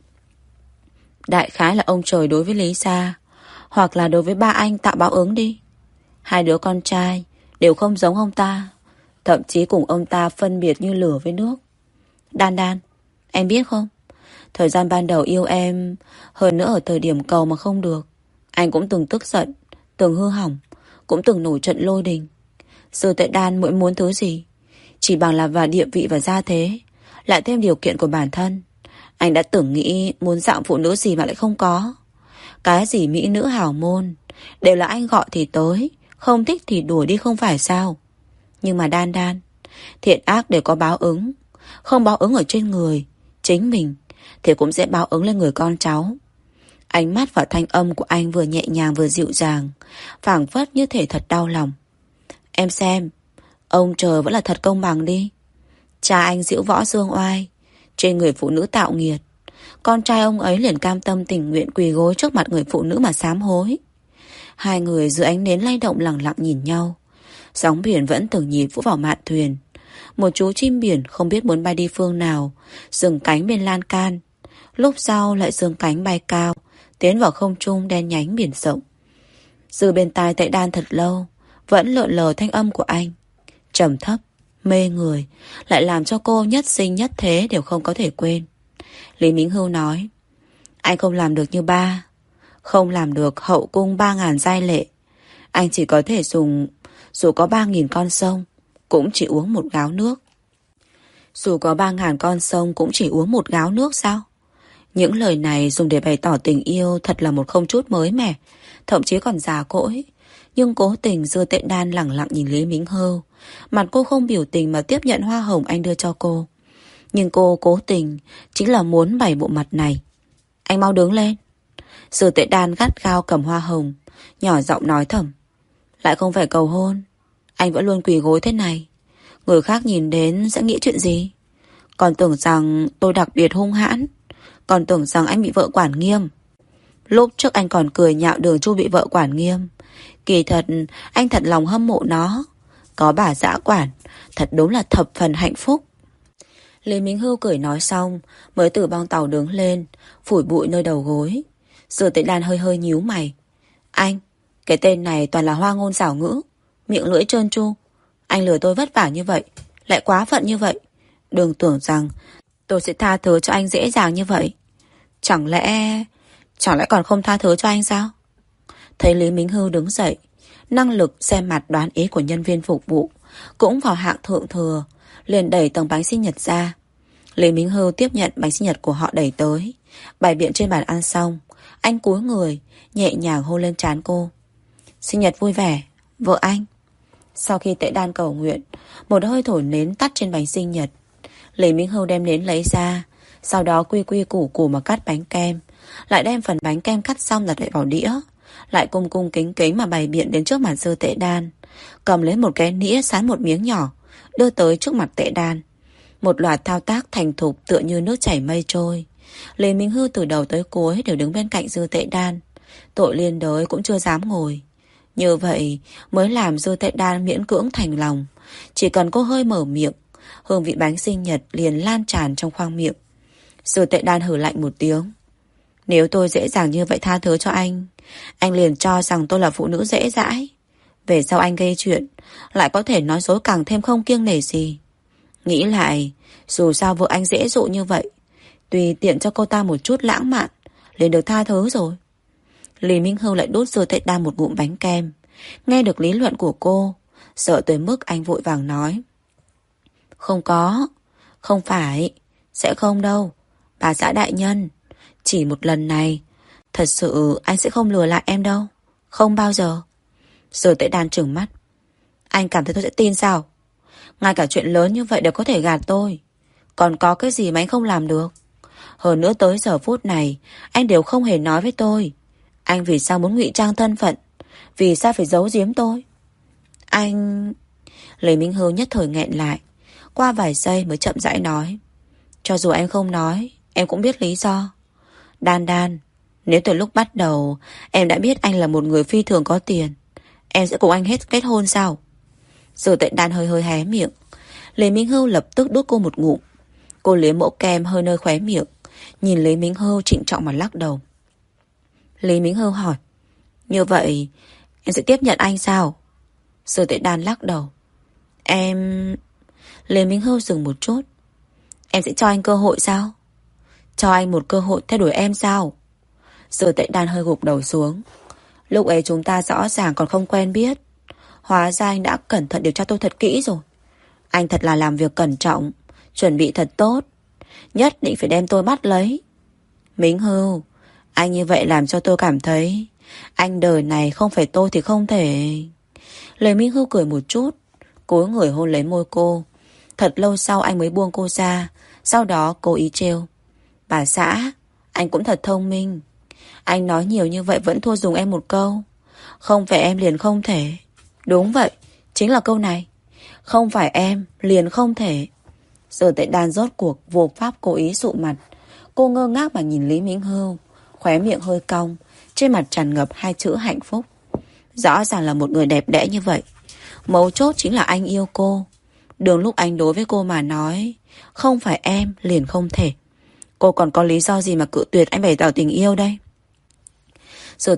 Speaker 1: Đại khái là ông trời đối với Lý gia, hoặc là đối với ba anh tạo báo ứng đi. Hai đứa con trai đều không giống ông ta, thậm chí cùng ông ta phân biệt như lửa với nước. Đan Đan, em biết không, thời gian ban đầu yêu em, hơn nữa ở thời điểm cầu mà không được, anh cũng từng tức giận, từng hư hỏng, cũng từng nổi trận lôi đình. Dư Tuệ Đan mỗi muốn thứ gì, chỉ bằng là vào địa vị và gia thế, lại thêm điều kiện của bản thân, anh đã từng nghĩ muốn dạng phụ nữ gì mà lại không có. Cái gì mỹ nữ hào môn đều là anh gọi thì tới, không thích thì đuổi đi không phải sao. Nhưng mà Đan Đan, thiện ác đều có báo ứng. Không báo ứng ở trên người chính mình thì cũng sẽ báo ứng lên người con cháu. Ánh mắt và thanh âm của anh vừa nhẹ nhàng vừa dịu dàng, phảng phất như thể thật đau lòng. Em xem, ông trời vẫn là thật công bằng đi. Cha anh diễu võ dương oai, trên người phụ nữ tạo nghiệt, con trai ông ấy liền cam tâm tình nguyện quỳ gối trước mặt người phụ nữ mà sám hối. Hai người dưới ánh nến lay động lặng lặng nhìn nhau. Sóng biển vẫn từng nhịp vỗ vào mạn thuyền. Một chú chim biển không biết muốn bay đi phương nào, dừng cánh bên lan can. Lúc sau lại giương cánh bay cao, tiến vào không trung đen nhánh biển rộng. Dư bên tai Tệ Đan thật lâu, vẫn lượn lờ thanh âm của anh. Trầm thấp, mê người, lại làm cho cô nhất sinh nhất thế đều không có thể quên. Lý Minh Hưu nói, anh không làm được như ba, không làm được hậu cung 3.000 giai lệ. Anh chỉ có thể dùng, dù có 3.000 con sông, cũng chỉ uống một gáo nước. Dù có 3.000 con sông cũng chỉ uống một gáo nước sao? Những lời này dùng để bày tỏ tình yêu thật là một không chút mới mẻ, thậm chí còn già cỗi. Nhưng cố tình Dư Tệ Đan lẳng lặng nhìn Lý Minh Hưu. Mặt cô không biểu tình mà tiếp nhận hoa hồng anh đưa cho cô. Nhưng cô cố tình chính là muốn bày bộ mặt này. Anh mau đứng lên. Dư Tệ Đan gắt gao cầm hoa hồng, nhỏ giọng nói thầm. Lại không phải cầu hôn, anh vẫn luôn quỳ gối thế này, người khác nhìn đến sẽ nghĩ chuyện gì? Còn tưởng rằng tôi đặc biệt hung hãn, còn tưởng rằng anh bị vợ quản nghiêm. Lúc trước anh còn cười nhạo Đường Chu bị vợ quản nghiêm. Kỳ thật anh thật lòng hâm mộ nó. Có bà dã quản, thật đúng là thập phần hạnh phúc. Lý Minh Hưu cười nói xong, mới từ bong tàu đứng lên, phủi bụi nơi đầu gối. Dư Tệ Đan hơi hơi nhíu mày. Anh, cái tên này toàn là hoa ngôn xảo ngữ, miệng lưỡi trơn tru. Anh lừa tôi vất vả như vậy, lại quá phận như vậy. Đừng tưởng rằng tôi sẽ tha thứ cho anh dễ dàng như vậy. Chẳng lẽ còn không tha thứ cho anh sao? Thấy Lý Minh Hưu đứng dậy, năng lực xem mặt đoán ý của nhân viên phục vụ cũng vào hạng thượng thừa, liền đẩy tầng bánh sinh nhật ra. Lý Minh Hưu tiếp nhận bánh sinh nhật của họ đẩy tới, bày biện trên bàn ăn xong, anh cúi người nhẹ nhàng hôn lên trán cô. Sinh nhật vui vẻ, Vợ anh. Sau khi Tệ Đan cầu nguyện, một hơi thổi nến tắt trên bánh sinh nhật. Lý Minh Hưu đem nến lấy ra, sau đó quy quy củ củ mà cắt bánh kem, lại đem phần bánh kem cắt xong đặt lại vào đĩa, lại cung cung kính kính mà bày biện đến trước mặt Dư Tệ Đan, cầm lấy một cái nĩa sán một miếng nhỏ, đưa tới trước mặt Tệ Đan. Một loạt thao tác thành thục tựa như nước chảy mây trôi. Lý Minh Hưu từ đầu tới cuối đều đứng bên cạnh Dư Tệ Đan, tội liên đới cũng chưa dám ngồi. Như vậy mới làm Dư Tệ Đan miễn cưỡng thành lòng. Chỉ cần cô hơi mở miệng, hương vị bánh sinh nhật liền lan tràn trong khoang miệng. Dư Tệ Đan hừ lạnh một tiếng. Nếu tôi dễ dàng như vậy tha thứ cho anh liền cho rằng tôi là phụ nữ dễ dãi. Về sau anh gây chuyện, lại có thể nói dối càng thêm không kiêng nể gì. Nghĩ lại, dù sao vợ anh dễ dụ như vậy, tùy tiện cho cô ta một chút lãng mạn, liền được tha thứ rồi. Lý Minh Hưu lại đút Dư Tệ Đan một ngụm bánh kem. Nghe được lý luận của cô, sợ tới mức anh vội vàng nói. Không có, không phải, sẽ không đâu. Bà xã đại nhân, chỉ một lần này, thật sự anh sẽ không lừa lại em đâu. Không bao giờ. Dư Tệ Đan trừng mắt. Anh cảm thấy tôi sẽ tin sao? Ngay cả chuyện lớn như vậy đều có thể gạt tôi. Còn có cái gì mà anh không làm được? Hơn nữa tới giờ phút này, anh đều không hề nói với tôi. Anh vì sao muốn ngụy trang thân phận? Vì sao phải giấu giếm tôi? Anh... Lý Minh Hưu nhất thời nghẹn lại. Qua vài giây mới chậm rãi nói. Cho dù anh không nói, em cũng biết lý do. Đan Đan, nếu từ lúc bắt đầu em đã biết anh là một người phi thường có tiền, em sẽ cùng anh kết hôn sao? Dư Tệ Đan hơi hơi hé miệng. Lý Minh Hưu lập tức đút cô một ngụm. Cô liếm mẫu kem hơi nơi khóe miệng, nhìn Lý Minh Hưu trịnh trọng mà lắc đầu. Lý Minh Hưu hỏi. Như vậy em sẽ tiếp nhận anh sao? Dư Tệ Đan lắc đầu. Em... Lý Minh Hưu dừng một chút. Em sẽ cho anh cơ hội sao? Cho anh một cơ hội theo đuổi em sao? Dư Tệ Đan hơi gục đầu xuống. Lúc ấy chúng ta rõ ràng còn không quen biết. Hóa ra anh đã cẩn thận điều tra tôi thật kỹ rồi. Anh thật là làm việc cẩn trọng, chuẩn bị thật tốt. Nhất định phải đem tôi bắt lấy. Minh Hưu, anh như vậy làm cho tôi cảm thấy anh đời này không phải tôi thì không thể. Lê Minh Hưu cười một chút, cúi người hôn lấy môi cô. Thật lâu sau anh mới buông cô ra. Sau đó cố ý trêu. Bà xã, anh cũng thật thông minh. Anh nói nhiều như vậy vẫn thua dùng em một câu. Không phải em liền không thể. Đúng vậy, chính là câu này. Không phải em liền không thể. Dư Tệ Đan rốt cuộc vô pháp cố ý sụ mặt. Cô ngơ ngác mà nhìn Lý Minh Hưu, khóe miệng hơi cong, trên mặt tràn ngập hai chữ hạnh phúc. Rõ ràng là một người đẹp đẽ như vậy. Mấu chốt chính là anh yêu cô. Đường lúc anh đối với cô mà nói không phải em liền không thể. Cô còn có lý do gì mà cự tuyệt anh bày tỏ tình yêu đây? Dư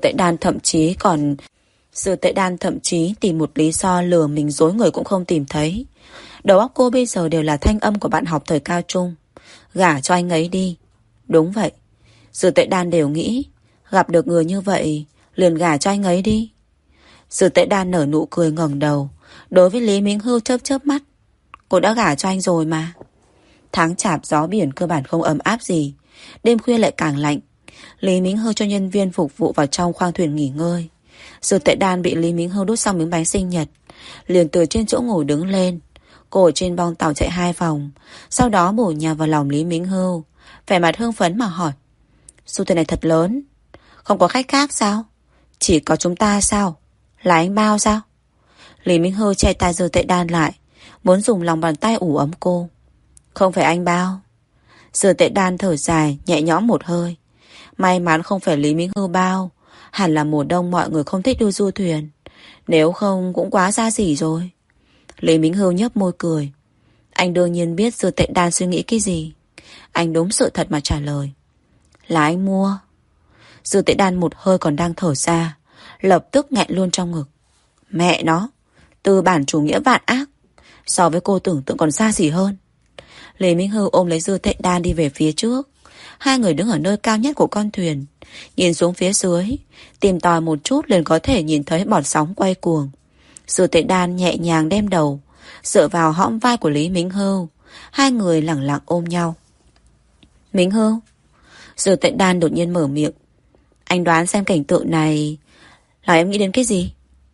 Speaker 1: Tệ Đan thậm chí tìm một lý do lừa mình dối người cũng không tìm thấy. Đầu óc cô bây giờ đều là thanh âm của bạn học thời cao trung. Gả cho anh ấy đi. Đúng vậy. Dư Tệ Đan đều nghĩ gặp được người như vậy liền gả cho anh ấy đi. Dư Tệ Đan nở nụ cười ngẩng đầu, đối với Lý Minh Hưu chớp chớp mắt. Cô đã gả cho anh rồi mà. Tháng chạp gió biển cơ bản không ấm áp gì. Đêm khuya lại càng lạnh. Lý Minh Hưu cho nhân viên phục vụ vào trong khoang thuyền nghỉ ngơi. Dư Tệ Đan bị Lý Minh Hưu đút xong miếng bánh sinh nhật, liền từ trên chỗ ngồi đứng lên. Cô ở trên bong tàu chạy 2 vòng, sau đó bổ nhào vào lòng Lý Minh Hưu, vẻ mặt hưng phấn mà hỏi. Số tiền này thật lớn. Không có khách khác sao? Chỉ có chúng ta sao? Là anh bao sao? Lý Minh Hưu che tay Dư Tệ Đan lại, muốn dùng lòng bàn tay ủ ấm cô. Không phải anh bao. Dư Tệ Đan thở dài, nhẹ nhõm một hơi. May mắn không phải Lý Minh Hưu bao. Hẳn là mùa đông mọi người không thích đi du thuyền. Nếu không cũng quá xa xỉ rồi. Lý Minh Hưu nhếch môi cười. Anh đương nhiên biết Dư Tệ Đan suy nghĩ cái gì. Anh đúng sự thật mà trả lời. Là anh mua. Dư Tệ Đan một hơi còn đang thở ra, lập tức nghẹn luôn trong ngực. Mẹ nó, tư bản chủ nghĩa vạn ác, so với cô tưởng tượng còn xa xỉ hơn. Lý Minh Hưu ôm lấy Dư Tệ Đan đi về phía trước. Hai người đứng ở nơi cao nhất của con thuyền, nhìn xuống phía dưới, tìm tòi một chút liền có thể nhìn thấy bọt sóng quay cuồng. Dư Tệ Đan nhẹ nhàng đem đầu dựa vào hõm vai của Lý Minh Hưu. Hai người lẳng lặng ôm nhau. Minh Hưu. Dư Tệ Đan đột nhiên mở miệng. Anh đoán xem cảnh tượng này là em nghĩ đến cái gì?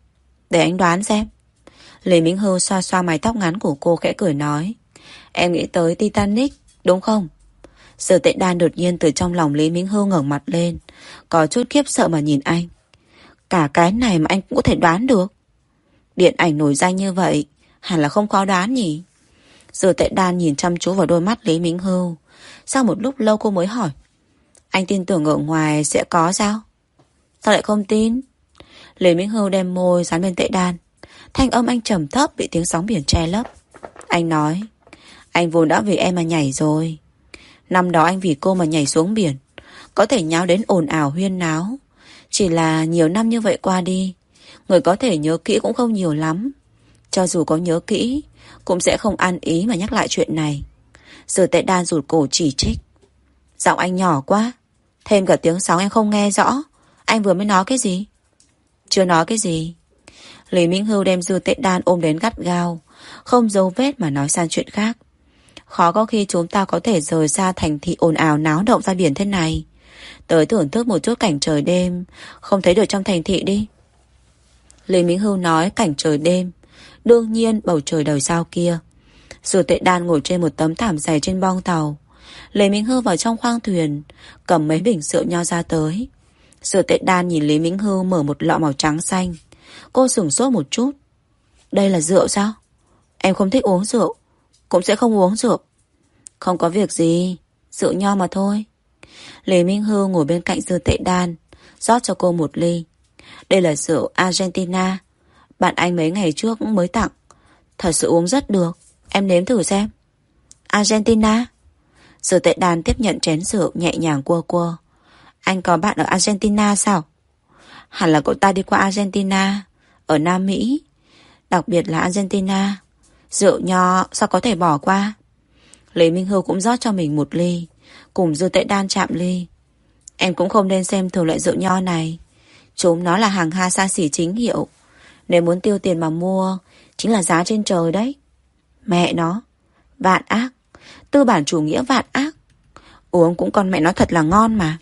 Speaker 1: Để anh đoán xem. Lý Minh Hưu xoa xoa mái tóc ngắn của cô khẽ cười nói. Em nghĩ tới Titanic, đúng không? Sở Tệ Đan đột nhiên từ trong lòng Lý Minh Hưu ngẩng mặt lên, có chút khiếp sợ mà nhìn anh. Cả cái này mà anh cũng có thể đoán được. Điện ảnh nổi danh như vậy, hẳn là không khó đoán nhỉ? Sở Tệ Đan nhìn chăm chú vào đôi mắt Lý Minh Hưu. Sau một lúc lâu cô mới hỏi. Anh tin tưởng ở ngoài sẽ có sao? Sao lại không tin? Lý Minh Hưu đem môi dán bên Tệ Đan. Thanh âm anh trầm thấp bị tiếng sóng biển che lấp. Anh nói, anh vốn đã vì em mà nhảy rồi. Năm đó anh vì cô mà nhảy xuống biển, có thể nháo đến ồn ào huyên náo. Chỉ là nhiều năm như vậy qua đi, người có thể nhớ kỹ cũng không nhiều lắm. Cho dù có nhớ kỹ, cũng sẽ không ăn ý mà nhắc lại chuyện này. Sở Tệ Đan rụt cổ chỉ trích. Giọng anh nhỏ quá, thêm cả tiếng sóng em không nghe rõ. Anh vừa mới nói cái gì? Chưa nói cái gì. Lý Minh Hưu đem Dư Tệ Đan ôm đến gắt gao, không giấu vết mà nói sang chuyện khác. Khó có khi chúng ta có thể rời xa thành thị ồn ào náo động ra biển thế này. Tới thưởng thức một chút cảnh trời đêm, không thấy được trong thành thị đi. Lý Minh Hưu nói cảnh trời đêm, đương nhiên bầu trời đời sao kia. Dư Tệ Đan ngồi trên một tấm thảm dày trên bong tàu. Lý Minh Hưu vào trong khoang thuyền, cầm mấy bình rượu nho ra tới. Dư Tệ Đan nhìn Lý Minh Hưu mở một lọ màu trắng xanh. Cô sửng sốt một chút. Đây là rượu sao? Em không thích uống rượu, cũng sẽ không uống rượu. Không có việc gì, rượu nho mà thôi. Lý Minh Hưu ngồi bên cạnh Dư Tệ Đan, rót cho cô một ly. Đây là rượu Argentina, bạn anh mấy ngày trước cũng mới tặng. Thật sự uống rất được, em nếm thử xem. Argentina? Dư Tệ Đan tiếp nhận chén rượu nhẹ nhàng cua cua. Anh có bạn ở Argentina sao? Hẳn là cậu ta đi qua Argentina, ở Nam Mỹ, đặc biệt là Argentina. Rượu nho sao có thể bỏ qua? Lý Minh Hưu cũng rót cho mình một ly, cùng Dư Tệ Đan chạm ly. Em cũng không nên xem thường loại rượu nho này. Chúng nó là hàng ha xa xỉ chính hiệu. Nếu muốn tiêu tiền mà mua, chính là giá trên trời đấy. Mẹ nó, vạn ác, tư bản chủ nghĩa vạn ác. Uống cũng con mẹ nó thật là ngon mà.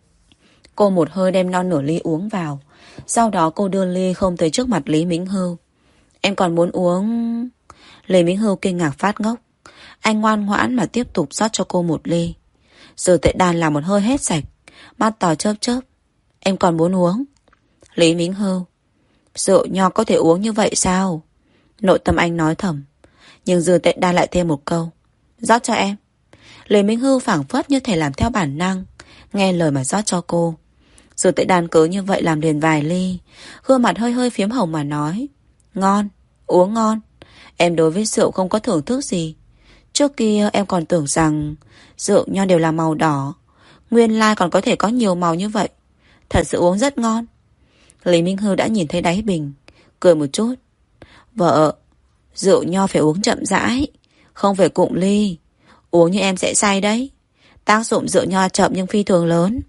Speaker 1: Cô một hơi đem non nửa ly uống vào. Sau đó cô đưa ly không tới trước mặt Lý Minh Hưu. Em còn muốn uống... Lý Minh Hưu kinh ngạc phát ngốc. Anh ngoan ngoãn mà tiếp tục rót cho cô một ly. Dư Tệ Đan làm một hơi hết sạch, mắt to chớp chớp. Em còn muốn uống? Lý Minh Hưu, rượu nho có thể uống như vậy sao? Nội tâm anh nói thầm. Nhưng Dư Tệ Đan lại thêm một câu. Rót cho em. Lý Minh Hưu phảng phất như thể làm theo bản năng, nghe lời mà rót cho cô. Dư Tệ Đan cứ như vậy làm liền vài ly, gương mặt hơi hơi phiếm hồng mà nói. Ngon, uống ngon. Em đối với rượu không có thưởng thức gì. Trước kia em còn tưởng rằng rượu nho đều là màu đỏ, nguyên lai còn có thể có nhiều màu như vậy. Thật sự uống rất ngon. Lý Minh Hưu đã nhìn thấy đáy bình, cười một chút. Vợ, rượu nho phải uống chậm rãi, không phải cụng ly. Uống như em sẽ say đấy. Tác dụng rượu nho chậm nhưng phi thường lớn.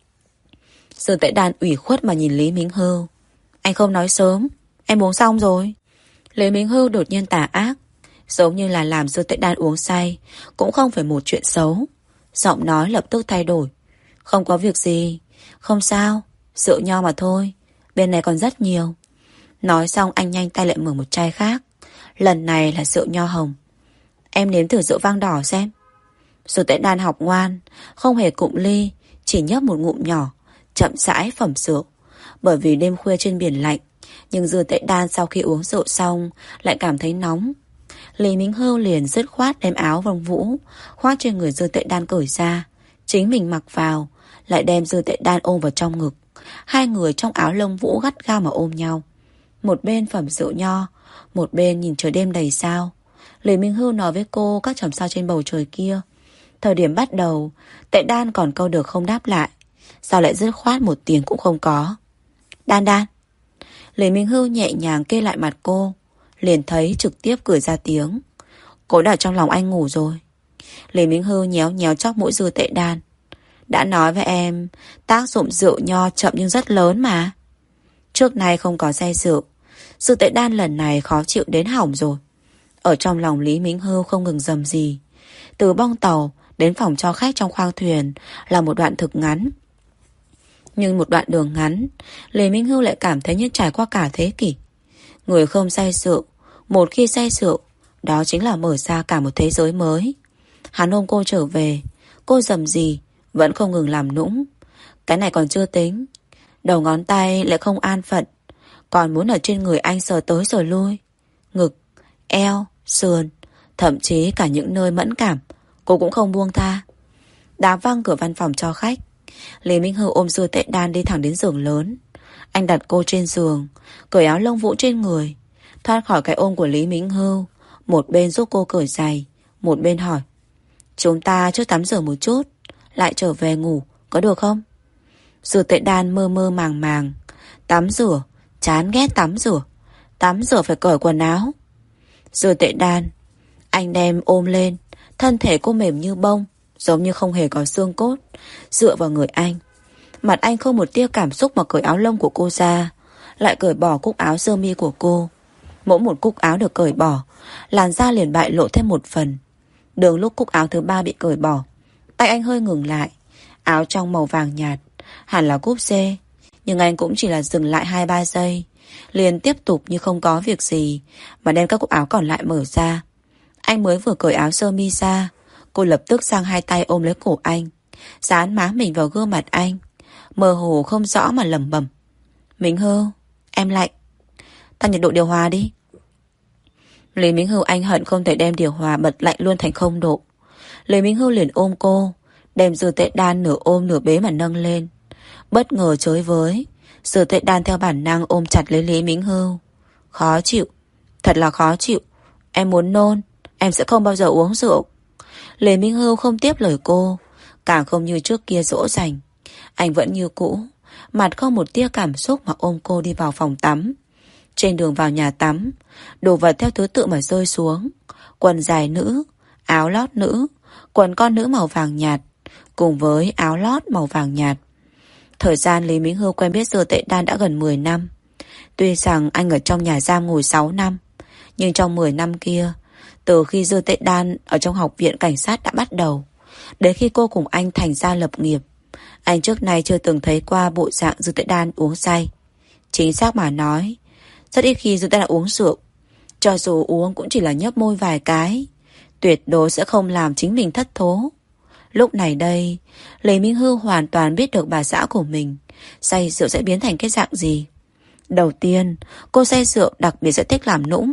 Speaker 1: Dư Tệ Đan ủy khuất mà nhìn Lý Minh Hưu. Anh không nói sớm, em uống xong rồi. Lý Minh Hưu đột nhiên tà ác, giống như là làm Dư Tệ Đan uống say cũng không phải một chuyện xấu. Giọng nói lập tức thay đổi. Không có việc gì, không sao, rượu nho mà thôi, bên này còn rất nhiều. Nói xong anh nhanh tay lại mở một chai khác. Lần này là rượu nho hồng. Em nếm thử rượu vang đỏ xem. Dư Tệ Đan học ngoan, không hề cụm ly, chỉ nhấp một ngụm nhỏ, chậm rãi phẩm rượu. Bởi vì đêm khuya trên biển lạnh, nhưng Dư Tệ Đan sau khi uống rượu xong lại cảm thấy nóng. Lý Minh Hưu liền dứt khoát đem áo vòng vũ khoác trên người Dư Tệ Đan cởi ra, chính mình mặc vào, lại đem Dư Tệ Đan ôm vào trong ngực. Hai người trong áo lông vũ gắt gao mà ôm nhau. Một bên phẩm rượu nho, một bên nhìn trời đêm đầy sao. Lý Minh Hưu nói với cô các chòm sao trên bầu trời kia. Thời điểm bắt đầu, Tệ Đan còn câu được không đáp lại, sao lại dứt khoát một tiếng cũng không có. Đan Đan. Lý Minh Hưu nhẹ nhàng kê lại mặt cô, liền thấy trực tiếp cười ra tiếng. Cô đã ở trong lòng anh ngủ rồi. Lý Minh Hưu nhéo nhéo chóc mũi Dư Tệ Đan. Đã nói với em, tác dụng rượu nho chậm nhưng rất lớn mà. Trước nay không có say rượu, Dư Tệ Đan lần này khó chịu đến hỏng rồi. Ở trong lòng Lý Minh Hưu không ngừng rầm rì. Từ bong tàu đến phòng cho khách trong khoang thuyền là một đoạn thực ngắn. Nhưng một đoạn đường ngắn, Lý Minh Hưu lại cảm thấy như trải qua cả thế kỷ. Người không say rượu, một khi say rượu, đó chính là mở ra cả một thế giới mới. Hắn ôm cô trở về, cô rầm rì, vẫn không ngừng làm nũng. Cái này còn chưa tính, đầu ngón tay lại không an phận, còn muốn ở trên người anh sờ tới sờ lui. Ngực, eo, sườn, thậm chí cả những nơi mẫn cảm, cô cũng không buông tha. Đá văng cửa văn phòng cho khách, Lý Minh Hưu ôm Dư Tệ Đan đi thẳng đến giường lớn. Anh đặt cô trên giường, cởi áo lông vũ trên người. Thoát khỏi cái ôm của Lý Minh Hưu, một bên giúp cô cởi giày, một bên hỏi: chúng ta trước tắm rửa một chút, lại trở về ngủ, có được không? Dư Tệ Đan mơ mơ màng màng. Tắm rửa, chán ghét tắm rửa. Tắm rửa phải cởi quần áo. Dư Tệ Đan, anh đem ôm lên, thân thể cô mềm như bông, giống như không hề có xương cốt, dựa vào người anh. Mặt anh không một tia cảm xúc mà cởi áo lông của cô ra, lại cởi bỏ cúc áo sơ mi của cô. Mỗi một cúc áo được cởi bỏ, làn da liền bại lộ thêm một phần. Đường lúc cúc áo thứ 3 bị cởi bỏ, tay anh hơi ngừng lại. Áo trong màu vàng nhạt, hẳn là cúp C, nhưng anh cũng chỉ là dừng lại 2-3 giây, liền tiếp tục như không có việc gì, mà đem các cúc áo còn lại mở ra. Anh mới vừa cởi áo sơ mi ra, cô lập tức giang hai tay ôm lấy cổ anh, dán má mình vào gương mặt anh, mơ hồ không rõ mà lẩm bẩm: Minh Hưu, em lạnh, tăng nhiệt độ điều hòa đi. Lý Minh Hưu anh hận không thể đem điều hòa bật lạnh luôn thành 0 độ. Lý Minh Hưu liền ôm cô, đem Dư Tệ Đan nửa ôm nửa bế mà nâng lên. Bất ngờ chới với, Dư Tệ Đan theo bản năng ôm chặt lấy Lý Minh Hưu. Khó chịu, thật là khó chịu. Em muốn nôn, em sẽ không bao giờ uống rượu. Lý Minh Hưu không tiếp lời cô, càng không như trước kia dỗ dành. Anh vẫn như cũ, mặt không một tia cảm xúc mà ôm cô đi vào phòng tắm. Trên đường vào nhà tắm, đồ vật theo thứ tự mà rơi xuống: quần dài nữ, áo lót nữ, quần con nữ màu vàng nhạt, cùng với áo lót màu vàng nhạt. Thời gian Lý Minh Hưu quen biết Dư Tệ Đan đã gần 10 năm. Tuy rằng anh ở trong nhà giam ngồi 6 năm, nhưng trong 10 năm kia, từ khi Dư Tệ Đan ở trong học viện cảnh sát đã bắt đầu, đến khi cô cùng anh thành gia lập nghiệp, anh trước nay chưa từng thấy qua bộ dạng Dư Tệ Đan uống say. Chính xác mà nói, rất ít khi Dư Tệ Đan uống rượu. Cho dù uống cũng chỉ là nhấp môi vài cái, tuyệt đối sẽ không làm chính mình thất thố. Lúc này đây, Lý Minh Hưu hoàn toàn biết được bà xã của mình say rượu sẽ biến thành cái dạng gì. Đầu tiên, cô say rượu đặc biệt sẽ thích làm nũng.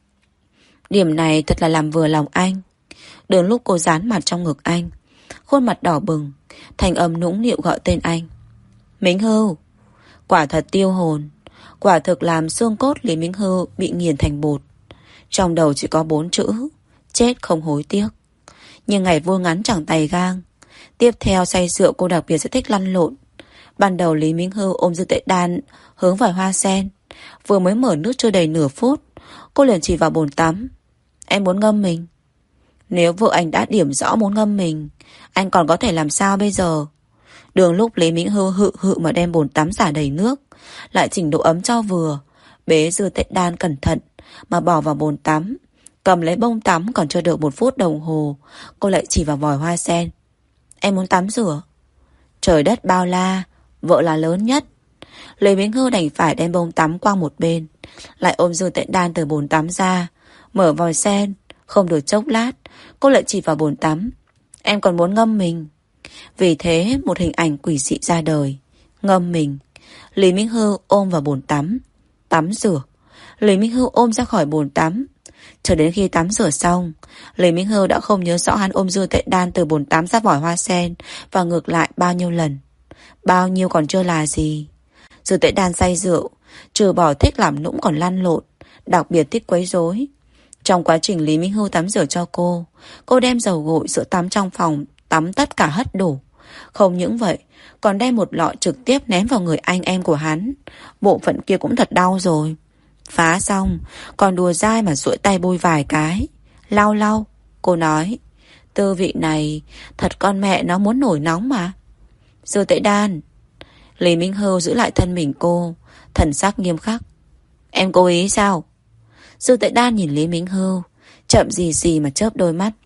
Speaker 1: Điểm này thật là làm vừa lòng anh. Đến lúc cô dán mặt trong ngực anh, khuôn mặt đỏ bừng, thành âm nũng nịu gọi tên anh: Minh Hưu. Quả thật tiêu hồn, quả thực làm xương cốt Lý Minh Hưu bị nghiền thành bột. Trong đầu chỉ có 4 chữ: chết không hối tiếc. Nhưng ngày vui ngắn chẳng tày gang. Tiếp theo say rượu cô đặc biệt sẽ thích lăn lộn. Ban đầu Lý Minh Hưu ôm Dư Tệ Đan hướng vào hoa sen. Vừa mới mở nước chưa đầy nửa phút, cô liền chỉ vào bồn tắm: em muốn ngâm mình. Nếu vợ anh đã điểm rõ muốn ngâm mình, anh còn có thể làm sao bây giờ? Đường lúc Lý Minh Hưu hự hự mà đem bồn tắm xả đầy nước, lại chỉnh độ ấm cho vừa, bế Dư Tệ Đan cẩn thận mà bỏ vào bồn tắm. Cầm lấy bông tắm còn chưa được 1 phút đồng hồ, cô lại chỉ vào vòi hoa sen: em muốn tắm rửa. Trời đất bao la, vợ là lớn nhất. Lý Minh Hưu đành phải đem bông tắm qua một bên, lại ôm Dư Tệ Đan từ bồn tắm ra, mở vòi sen. Không được chốc lát, cô lại chỉ vào bồn tắm: em còn muốn ngâm mình. Vì thế một hình ảnh quỷ dị ra đời: ngâm mình. Lý Minh Hưu ôm vào bồn tắm, tắm rửa. Lý Minh Hưu ôm ra khỏi bồn tắm. Cho đến khi tắm rửa xong, Lý Minh Hưu đã không nhớ rõ hắn ôm Dư Tệ Đan từ bồn tắm ra vòi hoa sen và ngược lại bao nhiêu lần. Bao nhiêu còn chưa là gì. Dư Tệ Đan say rượu, trừ bỏ thích làm nũng còn lăn lộn, đặc biệt thích quấy rối. Trong quá trình Lý Minh Hưu tắm rửa cho cô đem dầu gội sữa tắm trong phòng tắm tất cả hất đổ. Không những vậy, còn đem một lọ trực tiếp ném vào người anh em của hắn. Bộ phận kia cũng thật đau rồi. Phá xong, còn đùa dai mà duỗi tay bôi vài cái. Lau lau, cô nói: tư vị này thật con mẹ nó muốn nổi nóng mà. Dư Tệ Đan. Lý Minh Hưu giữ lại thân mình cô, thần sắc nghiêm khắc: em cố ý sao? Dư Tệ Đan nhìn Lý Minh Hưu, chậm gì gì mà chớp đôi mắt.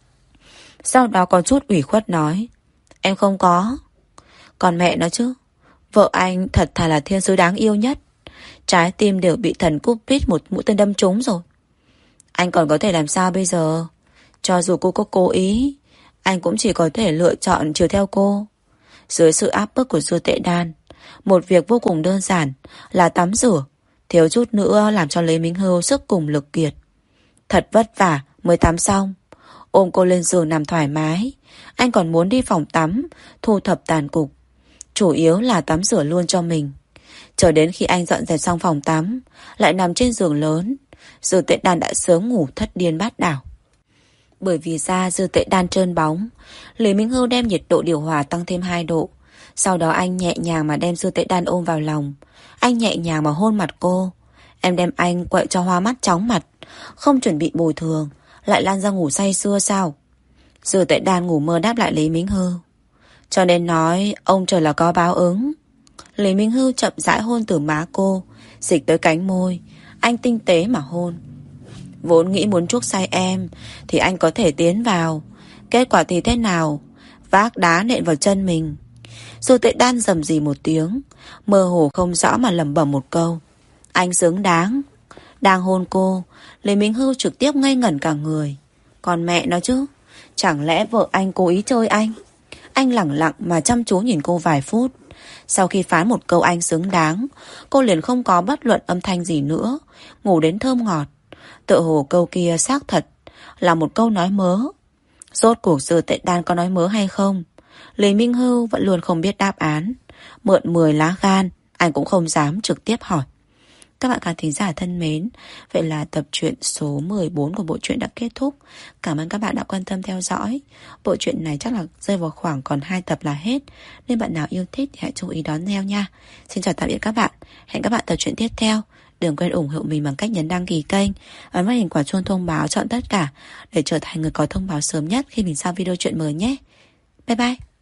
Speaker 1: Sau đó có chút ủy khuất nói: em không có. Còn mẹ nó chứ, vợ anh thật thà là thiên sứ đáng yêu nhất. Trái tim đều bị thần Cupid một mũi tên đâm trúng rồi. Anh còn có thể làm sao bây giờ? Cho dù cô có cố ý, anh cũng chỉ có thể lựa chọn chiều theo cô. Dưới sự áp bức của Dương Tệ Đan, một việc vô cùng đơn giản là tắm rửa, thiếu chút nữa làm cho Lý Minh Hưu sức cùng lực kiệt. Thật vất vả mới tắm xong, ôm cô lên giường nằm thoải mái. Anh còn muốn đi phòng tắm, thu thập tàn cục, chủ yếu là tắm rửa luôn cho mình. Chờ đến khi anh dọn dẹp xong phòng tắm, lại nằm trên giường lớn, Dư Tệ Đan đã sớm ngủ thất điên bát đảo. Bởi vì da Dư Tệ Đan trơn bóng, Lý Minh Hưu đem nhiệt độ điều hòa tăng thêm 2 độ. Sau đó anh nhẹ nhàng mà đem Dư Tệ Đan ôm vào lòng. Anh nhẹ nhàng mà hôn mặt cô. Em đem anh quậy cho hoa mắt chóng mặt. Không chuẩn bị bồi thường, lại lan ra ngủ say sưa sao? Dư Tệ Đan ngủ mơ đáp lại Lý Minh Hưu. Cho nên nói ông trời là có báo ứng. Lý Minh Hưu chậm rãi hôn từ má cô, dịch tới cánh môi. Anh tinh tế mà hôn. Vốn nghĩ muốn chuốc say em thì anh có thể tiến vào. Kết quả thì thế nào? Vác đá nện vào chân mình. Dư Tệ Đan rầm rì một tiếng, mơ hồ không rõ mà lẩm bẩm một câu. Anh xứng đáng. Đang hôn cô, Lý Minh Hưu trực tiếp ngây ngẩn cả người. Còn mẹ nó chứ, chẳng lẽ vợ anh cố ý chơi anh? Anh lẳng lặng mà chăm chú nhìn cô vài phút. Sau khi phán một câu anh xứng đáng, cô liền không có bất luận âm thanh gì nữa, ngủ đến thơm ngọt. Tựa hồ câu kia xác thật là một câu nói mớ. Rốt cuộc Dư Tệ Đan có nói mớ hay không? Lý Minh Hưu vẫn luôn không biết đáp án. Mượn 10 lá gan, anh cũng không dám trực tiếp hỏi. Các bạn khán thính giả thân mến, vậy là tập truyện số 14 của bộ truyện đã kết thúc. Cảm ơn các bạn đã quan tâm theo dõi. Bộ truyện này chắc là rơi vào khoảng còn 2 tập là hết, nên bạn nào yêu thích thì hãy chú ý đón theo nha. Xin chào tạm biệt các bạn. Hẹn các bạn tập truyện tiếp theo. Đừng quên ủng hộ mình bằng cách nhấn đăng ký kênh, ấn vào hình quả chuông thông báo chọn tất cả để trở thành người có thông báo sớm nhất khi mình ra video truyện mới nhé. Bye bye.